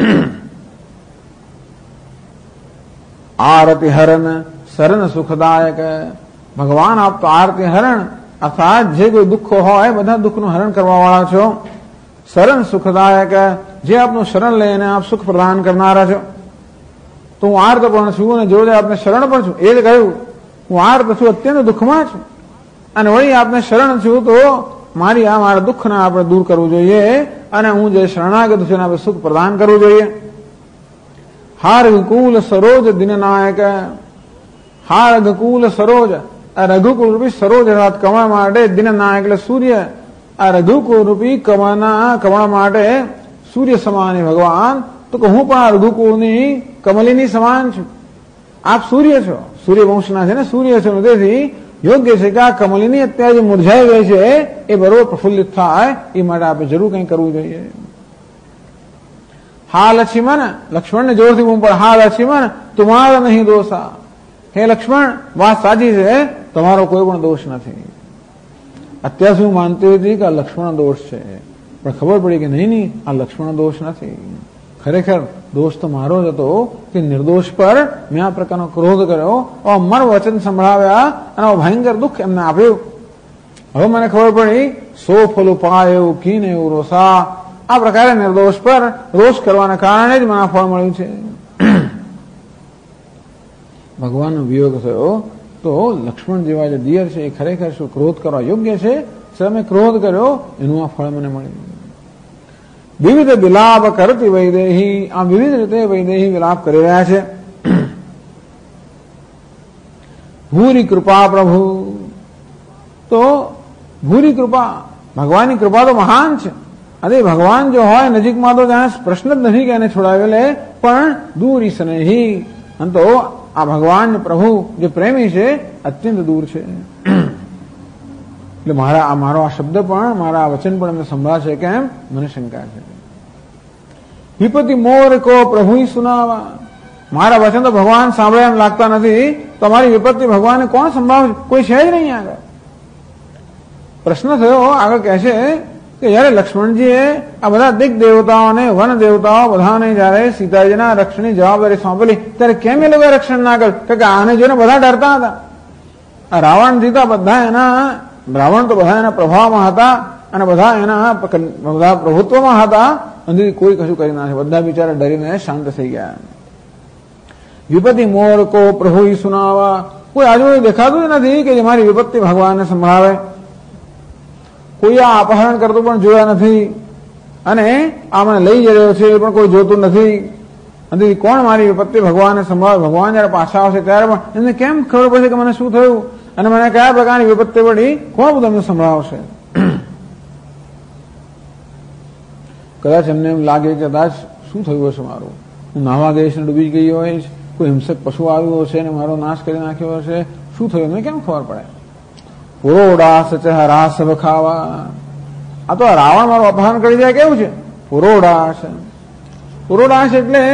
આરતી હરણ શરણ સુખદાયક, ભગવાન આપ તો આરતી હરણ અર્થાત જે કોઈ દુઃખો હોય બધા દુઃખનું હરણ કરવા વાળા છો. શરણ સુખદાયક, જે આપનું શરણ લઈને આપ સુખ પ્રદાન કરનારા છો. તો હું આર્ત પણ છું અને જોડે આપને શરણ પણ છું. એ જ કહ્યું હું આર્ત છું, અત્યંત દુઃખમાં છું, અને વળી આપને શરણ છું, તો મારા દુઃખને આપણે દૂર કરવું જોઈએ અને હું જે શરણાગત છું એને આપણે સુખ પ્રદાન કરવું જોઈએ. હા રઘુકુલ સરોજ દિનનાયક, હા રઘુકુલ સરોજ, આ રઘુકુલ રૂપી સરોજ અર્થાત કમળ માટે દિનનાયક એટલે સૂર્ય, આ રઘુકુલ રૂપી કમળ માટે સૂર્ય સમાન ભગવાન, તો હું પણ આ રઘુકુળની કમલીની સમાન છું. આપ સૂર્ય છો, સૂર્ય વંશના છે ને, સૂર્ય છો, તેથી યોગ્ય છે કે આ કમલીની અત્યારે જે મુરઝાઈ ગઈ છે એ બરોબર પ્રફુલ્લિત થાય એ માટે આપણે જરૂર કંઈ કરવું જોઈએ. હા લક્ષ્મણ, લક્ષ્મણને જોરથી બૂમ પડે, હા લક્ષ્મણ તુમારો નહીં દોષા, હે લક્ષ્મણ વાત સાચી છે, તમારો કોઈ પણ દોષ નથી. અત્યાર સુધી માનતી હતી કે આ લક્ષ્મણ દોષ છે, પણ ખબર પડી કે નહીં, આ લક્ષ્મણ દોષ નથી. ખરેખર દોષ તો મારો જ હતો કે નિર્દોષ પર મેં આ પ્રકારનો ક્રોધ કર્યો, અમર વચન સંભળાવ્યા અને ભયંકર દુઃખ એમને આપ્યું. હવે મને ખબર પડી સો ફલું પાય એવું કીને એવું રોષા, આ પ્રકારે નિર્દોષ પર રોષ કરવાના કારણે જ મને ફળ મળ્યું છે. ભગવાનનો વિયોગ થયો તો લક્ષ્મણ જેવા જે દિયર છે એ ખરેખર શું ક્રોધ કરવા યોગ્ય છે? તમે ક્રોધ કર્યો એનું આ ફળ મને મળ્યું. વિવિધ વિલાપ કરતી વૈદેહી, આ વિવિધ રીતે વૈદેહી વિલાપ કરી રહ્યા છે. ભૂરી કૃપા પ્રભુ, તો ભૂરી કૃપા, ભગવાનની કૃપા તો મહાન છે. અરે ભગવાન જો હોય નજીકમાં તો જાણે પ્રશ્ન જ નથી કે એને છોડાવે લે, પણ દૂર સ્નેહી, અને તો આ ભગવાન પ્રભુ જે પ્રેમી છે અત્યંત દૂર છે. એટલે મારો આ શબ્દ પણ, મારા આ વચન પણ એમને સંભળાશે કેમ? મને શંકા છે. વિપત્તિ મોર કો પ્રભુ સુનાવા, મારા વચન તો ભગવાન સાંભળે એમ લાગતા નથી, તમારી વિપત્તિ ભગવાનને કોણ સંભળાવે? કોઈ છે જ નહીં આગળ. પ્રશ્ન થયો, આગળ કહે છે કે જયારે લક્ષ્મણજીએ આ બધા દિગ્ દેવતાઓને, વન દેવતાઓ બધાને જયારે સીતાજીના રક્ષણની જવાબદારી સોંપેલી, ત્યારે કેમ એ લોકો રક્ષણ ના કર્યું? કે આને જોઈને બધા ડરતા હતા. આ રાવણ જીતા બધા એના, રાવણ તો બધા એના પ્રભાવમાં હતા અને બધા એના બધા પ્રભુત્વમાં હતા, અને કોઈ કશું કરી ના, બધા બિચારા ડરીને શાંત થઈ ગયા. વિપત્તિ મોર કો પ્રભુ સુનાવા, કોઈ આજુ દેખાતું જ નથી કે જે મારી વિપત્તિ ભગવાનને સંભળાવે. કોઈ આ અપહરણ કરતું પણ જોયા નથી, અને આ મને લઈ જઈ રહ્યો છે એ પણ કોઈ જોતું નથી. અને કોણ મારી વિપત્તિ ભગવાનને સંભળાવે? ભગવાન જયારે પાછા આવશે ત્યારે પણ એમને કેમ ખબર પડશે કે મને શું થયું અને મને કયા પ્રકારની વિપત્તિ પડી? કોણ તમને સંભળાવશે? કદાચ એમને એમ લાગે કે કદાચ શું થયું હશે મારું, હું નાવા ગઈશ ને ડૂબી ગઈ હોઈશ, કોઈ હિંસક પશુ આવ્યું હશે ને મારો નાશ કરી નાખ્યો હશે, શું થયું એમને કેમ ખબર પડે? પુરોડાસ રાસ ખાવા, આ તો રાવણ મારું અપહરણ કરી જાય કેવું છે? પુરોડાસ. પુરોડાસ એટલે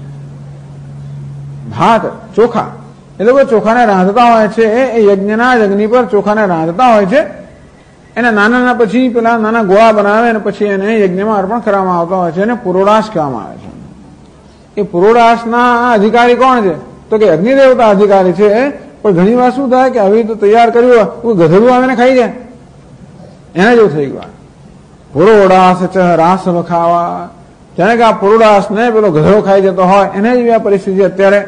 ભાત, ચોખા. એ લોકો ચોખાને રાંધતા હોય છે, એ યજ્ઞના અગ્નિ પર ચોખાને રાંધતા હોય છે. એને નાના નાના પછી પેલા નાના ગોળા બનાવે અને પછી એને યજ્ઞમાં અર્પણ કરવામાં આવતા હોય છે, એને પુરોડાસ કહેવામાં આવે છે. એ પુરોડાસના અધિકારી કોણ છે? તો કે અગ્નિદેવતા અધિકારી છે. પણ ઘણી વાર શું થાય કે હવે તો તૈયાર કર્યું કોઈ ગધેડું આવીને ખાઈ જાય, એને જેવું થઈ ગયું. પુરોડાસ રાસ ખાવા, જાણે કે આ પુરોડાસ ને પેલો ગધેડો ખાઈ જતો હોય, એને જેવી આ પરિસ્થિતિ અત્યારે.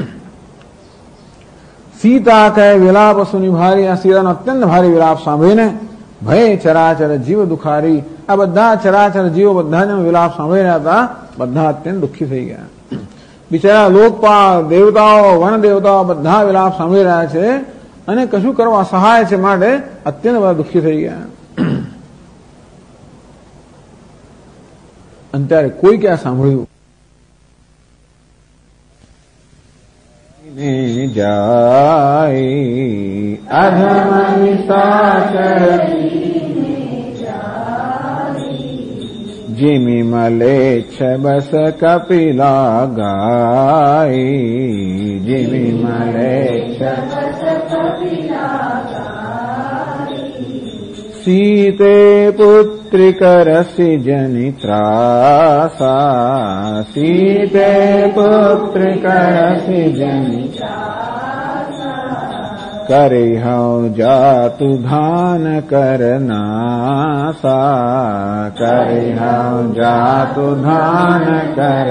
સીતા કહે વિલાપ સુની ભારી, આ સીતાનો અત્યંત ભારી વિલાપ સાંભળીને ભય ચરાચર જીવ દુખારી, આ બધા ચરાચર જીવો બધા જ વિલાપ સાંભળી રહ્યા હતા, બધા અત્યંત દુઃખી થઈ ગયા. બિચારા લોકપાલ, દેવતાઓ, વન દેવતાઓ બધા વિલાપ સાંભળી રહ્યા છે અને કશું કરવા સહાય છે માટે અત્યંત બધા દુઃખી થઈ ગયા. અને ત્યારે કોઈ ક્યાં સાંભળ્યું? જાય અધમની જીમી મલે છે બસ કપિલા ગાય, જીમી મલે છે સીતે પુત્રી કરસી જની ત્રાસા, સીતે પુત્રી કરસી જની કરી હઉ જાતુ ધાન કરનાસા, કરી હઉ જાતુ ધાન કર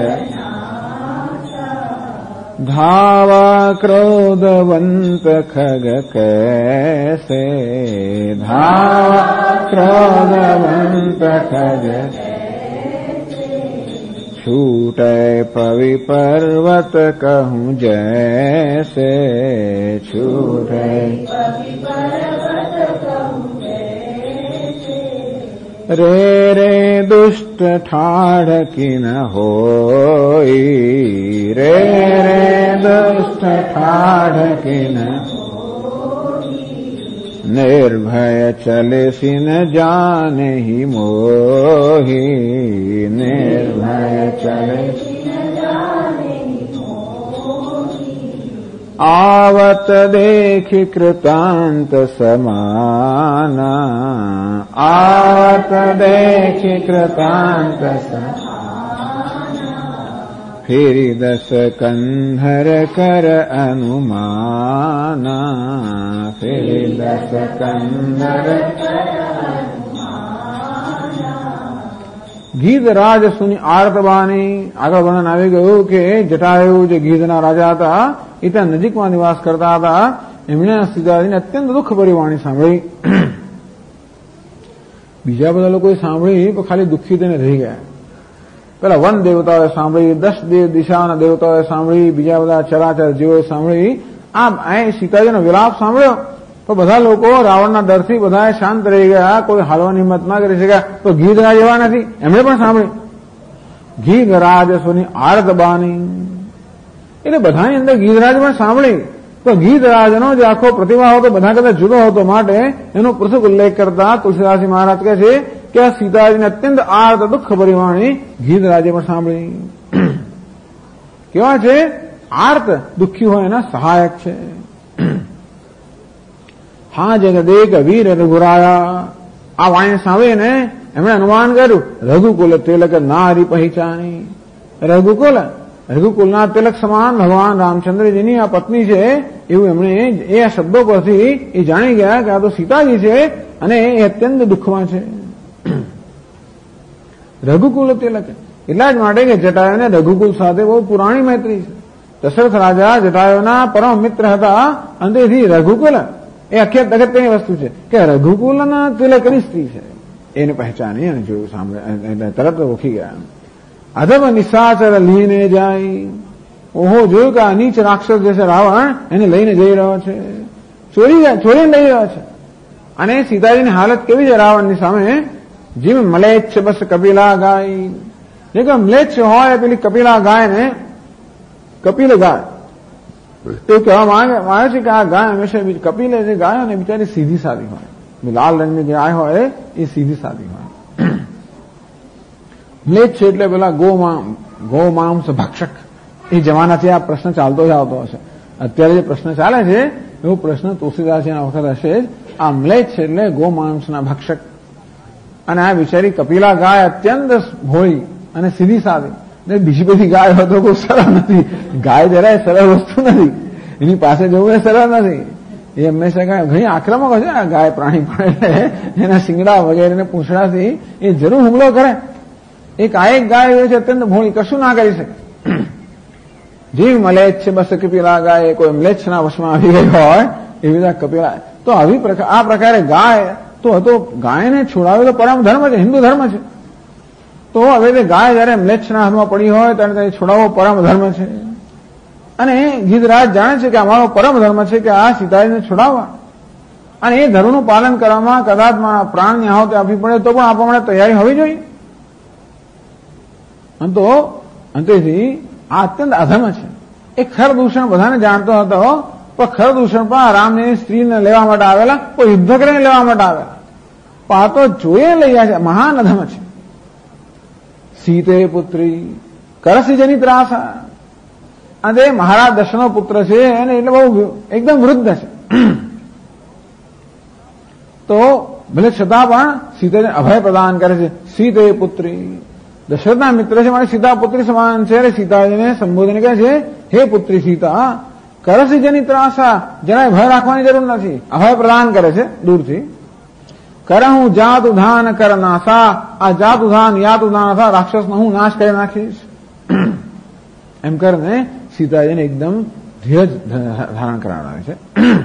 धावा क्रोधवंत खग कैसे, धावा क्रोधवंत खग छूटे पवि पर्वत कहूँ जैसे, छूटे रे रे दुष्ट ठाढ़ की न होई, रे रे दुष्ट ठाढ़ की न निर्भय चले सिन जाने ही मोही, निर्भय चले आवत देखि कृतांत समाना, आवत देखि कृतांत समाना, फिरि दस कंधर कर अनुमाना, फिरि दस कंधर ગીધરાજ સુની આર્તબાની. આગળ વર્ણન આવી ગયું કે જટાયુ જે ગીધના રાજા હતા એ ત્યાં નજીકમાં નિવાસ કરતા હતા, એમણે સીતાજીને અત્યંત દુઃખભરી વાણી સાંભળી. બીજા બધા લોકોએ સાંભળી તો ખાલી દુઃખી થઈને રહી ગયા. પેલા વન દેવતાઓએ સાંભળી, 10 દિશાના દેવતાઓએ સાંભળી, બીજા બધા ચરાચર જીવોએ સાંભળી. આ સીતાજીનો વિલાપ સાંભળ્યો તો બધા લોકો રાવણના ડરથી બધા શાંત રહી ગયા. કોઈ હાલવાની હિંમત ના કરી શક્યા. તો ગીધરાજ એવા નથી, એમણે પણ સાંભળી. ગીધરાજ સોની આર્ત બાની, એટલે બધાની અંદર ગીધરાજ પણ સાંભળી. તો ગીધરાજનો જે આખો પ્રતિભા હતો બધા કરતા જુદો હતો, માટે એનો પૃથક ઉલ્લેખ કરતા તુલસીદાસજી મહારાજ કહે છે કે આ સીતાજીને અત્યંત આર્ત દુઃખ ભરી વાણી ગીધરાજે પણ સાંભળી. કેવા છે? આર્ત, દુઃખી હોય એના સહાયક છે. હા જગદેક વીર રઘુરાયા, આ વાણી સાંભળીને એમણે અનુમાન કર્યું રઘુકુલ તિલક નારી પહેચાની. રઘુકુલના તિલક સમાન ભગવાન રામચંદ્રજીની આ પત્ની છે એવું એમણે એ શબ્દો પરથી એ જાણી ગયા કે આ તો સીતાજી છે અને એ અત્યંત દુઃખમાં છે. રઘુકુલ તિલક એટલા જ માટે કે જટાયુને રઘુકુલ સાથે બહુ પુરાણી મૈત્રી છે. દશરથ રાજા જટાયુના પરમ મિત્ર હતા અને તેથી રઘુકુલ એ અગત્યની વસ્તુ છે કે રઘુકુલના તિલકની સ્ત્રી છે. એને પહેચાની અને જોયું, સાંભળે, તરત ઓળખી ગયા. અધમ નિશાચર લઈને જાય. ઓહો, જોયું કે આ નીચ રાક્ષસ જે છે રાવણ એને લઈને જઈ રહ્યો છે, ચોરીને લઈ રહ્યો છે. અને સીતાજીની હાલત કેવી છે રાવણની સામે? જીવ મલેચ્છ બસ કપિલા ગાય. જે કે મ્લેચ્છ હોય પેલી કપિલા ગાય ને, કપિલ ગાય તો કહેવામાં આવે છે કે આ ગાય હંમેશા કપિલે જે ગાય ને બિચારી સીધી સાદી હોય. લાલ રંગની જે ગાય હોય એ સીધી સાદી હોય. મ્લેચ્છ એટલે પેલા ગોમાંસ ભક્ષક. એ જમાનાથી આ પ્રશ્ન ચાલતો જ આવતો હશે. અત્યારે જે પ્રશ્ન ચાલે છે એવો પ્રશ્ન તુલસીદાસજીના વખત હશે જ. આ મ્લેચ્છ એટલે ગોમાંસના ભક્ષક. અને આ બિચારી કપિલા ગાય અત્યંત ભોળી અને સીધી સાદી. બીજી બધી ગાય હોય તો કોઈ સરળ નથી. ગાય જરાય સરળ વસ્તુ નથી. એની પાસે જવું એ સરળ નથી. એ હંમેશા ઘણી આક્રમક છે આ ગાય પ્રાણી, પણ એટલે એના શિંગડા વગેરે પૂંછડાથી એ જરૂર હુમલો કરે. એક ગાય હોય છે અત્યંત ભોળી, કશું ના કરી શકે. જીવ મલેચ્છ બસ કપિલા ગાય, કોઈ મ્લેચ્છના વશમાં આવી ગઈ હોય એવી રીતે કપિલા. તો આ પ્રકારે ગાય તો ગાયને છોડાવે તો પરમ ધર્મ છે, હિન્દુ ધર્મ છે. તો હવે તે ગાય જયારે મ્લેચ્છના હાથમાં પડી હોય ત્યારે છોડાવવો પરમ ધર્મ છે. અને ગીધરાજ જાણે છે કે અમારો પરમ ધર્મ છે કે આ સીતાજીને છોડાવવા. અને એ ધર્મનું પાલન કરવામાં કદાચ મારા પ્રાણની આહુતિ આપવી પડે તો પણ આપવા તૈયારી હોવી જોઈએ. અંતેથી આ અત્યંત અધર્મ છે. એ ખરદૂષણ બધાને જાણતો હતો, પણ ખરદૂષણ પણ રામની સ્ત્રીને લેવા માટે આવેલા, કોઈ યુદ્ધ કરીને લેવા માટે આવેલા. પણ આ તો જોઈએ લઈ છે, મહાન અધર્મ છે. સીતે પુત્રી કરસી જનિત રાસા. અને મહારાજ દશનો પુત્ર છે અને એટલે બહુ એકદમ વૃદ્ધ છે. તો ભલે છતાં પણ સીતાને અભય પ્રદાન કરે છે. સીતે પુત્રી, દશરથના મિત્ર છે, મારી સીતા પુત્રી સમાન છે. અને સીતાજીને સંબોધન કહે છે હે પુત્રી સીતા, કરસી જનિત રાસા, જરાય ભય રાખવાની જરૂર નથી. અભય પ્રદાન કરે છે દૂરથી. કરહું જાત ઉધાન કર નાસા. આ જાત ઉધાન યાત ઉધાન અથવા રાક્ષસનો હું નાશ કરી નાખીશ. એમ કરીને સીતાજીને એકદમ ધીરજ ધારણ કરાવડાવે છે.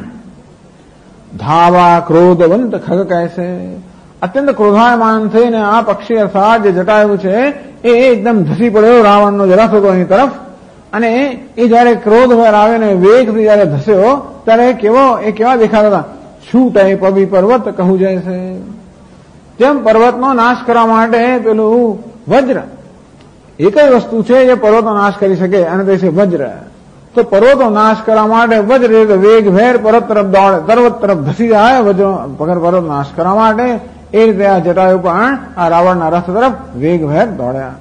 ધાવા ક્રોધવંત ખગ કહે છે. અત્યંત ક્રોધાયમાન થઈને આ પક્ષી અર્થાત જે જટાયું છે એ એકદમ ધસી પડ્યો રાવણનો જરાસંઘની તરફ. અને એ જયારે ક્રોધ આવે ને વેગથી જયારે ધસ્યો ત્યારે કેવા દેખાતા હતા? છૂટે પબી પર્વત કહું જાય છે. જેમ પર્વતનો નાશ કરવા માટે પેલું વજ્ર, એક જ વસ્તુ છે જે પર્વતનો નાશ કરી શકે અને તે છે વજ્ર. તો પર્વતનો નાશ કરવા માટે વજ્ર વેગ ભેર પર્વત તરફ દોડે, પર્વત તરફ ધસી જાય વજ્ર પર્વત નાશ કરવા માટે. એ રીતે આ જટાયુ પણ આ રાવણના રથ તરફ વેગ ભેર દોડ્યા.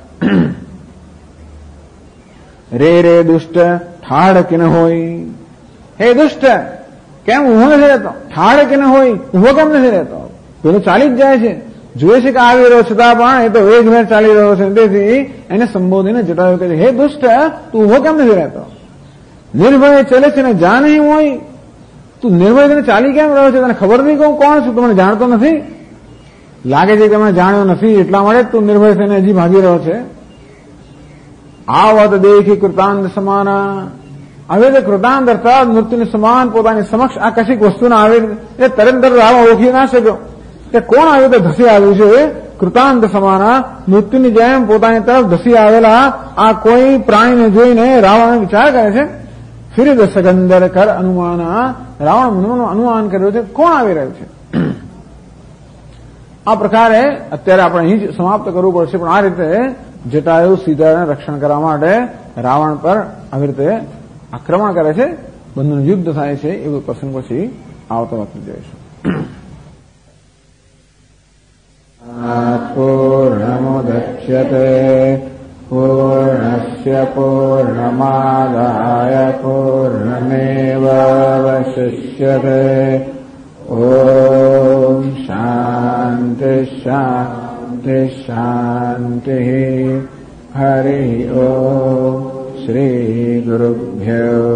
રે દુષ્ટ ઠાડ કિન હોય. હે દુષ્ટ, કેમ ઉભો નથી રહેતો? ઠાડ કિન હોય, ઉભો કેમ નથી રહેતો? પેલો ચાલી જ જાય છે, જોયે છે કે આવી રહ્યો છતાં પણ એ તો વેગભેર ચાલી રહ્યો છે. તેથી એને સંબોધીને જટાયુ કહે છે હે દુષ્ટ, તું ઉભો કેમ નથી રહેતો? નિર્ભય ચલે છે ને જા નહીં હોય. તું નિર્ભય તને ચાલી કેમ રહ્યો છે? તને ખબર નહીં કે હું કોણ છું? તું મને જાણતો નથી? લાગે છે કે મને જાણ્યો નથી એટલા માટે તું નિર્ભય થઈને હજી ભાગી રહ્યો છે. આવત દેખી કૃતાંત સમાના. આવી રીતે કૃતાંત અર્થાત મૃત્યુની સમાન પોતાની સમક્ષ આ કશીક વસ્તુને આવી એ તરત રાવણ ઓળખી ના શક્યો કે કોણ આવી રીતે ધસી આવ્યું છે. કૃતાંત સમાના મૃત્યુની જેમ પોતાની તરફ ધસી આવેલા આ કોઈ પ્રાણીને જોઈને રાવણ વિચાર કરે છે. ફિર સગંદર કર અનુમાના, રાવણ મનનું અનુમાન કર્યું છે કોણ આવી રહ્યું છે. આ પ્રકારે અત્યારે આપણે અહીં જ સમાપ્ત કરવું પડશે, પણ આ રીતે જટાયુ સીતાને રક્ષણ કરવા માટે રાવણ પર આવી રીતે આક્રમણ કરે છે, બંનેનું યુદ્ધ થાય છે. એવો પ્રસંગ પછી આવતા વખતે જોઈશું. પૂર્ણમુદચ્યતે પૂર્ણસ્ય પૂર્ણમાદાય પૂર્ણમેવાવશિષ્યતે. ઓમ શાંતિ શાંતિ શાંતિ. હરિ ઓમ. શ્રી ગુરુભ્યો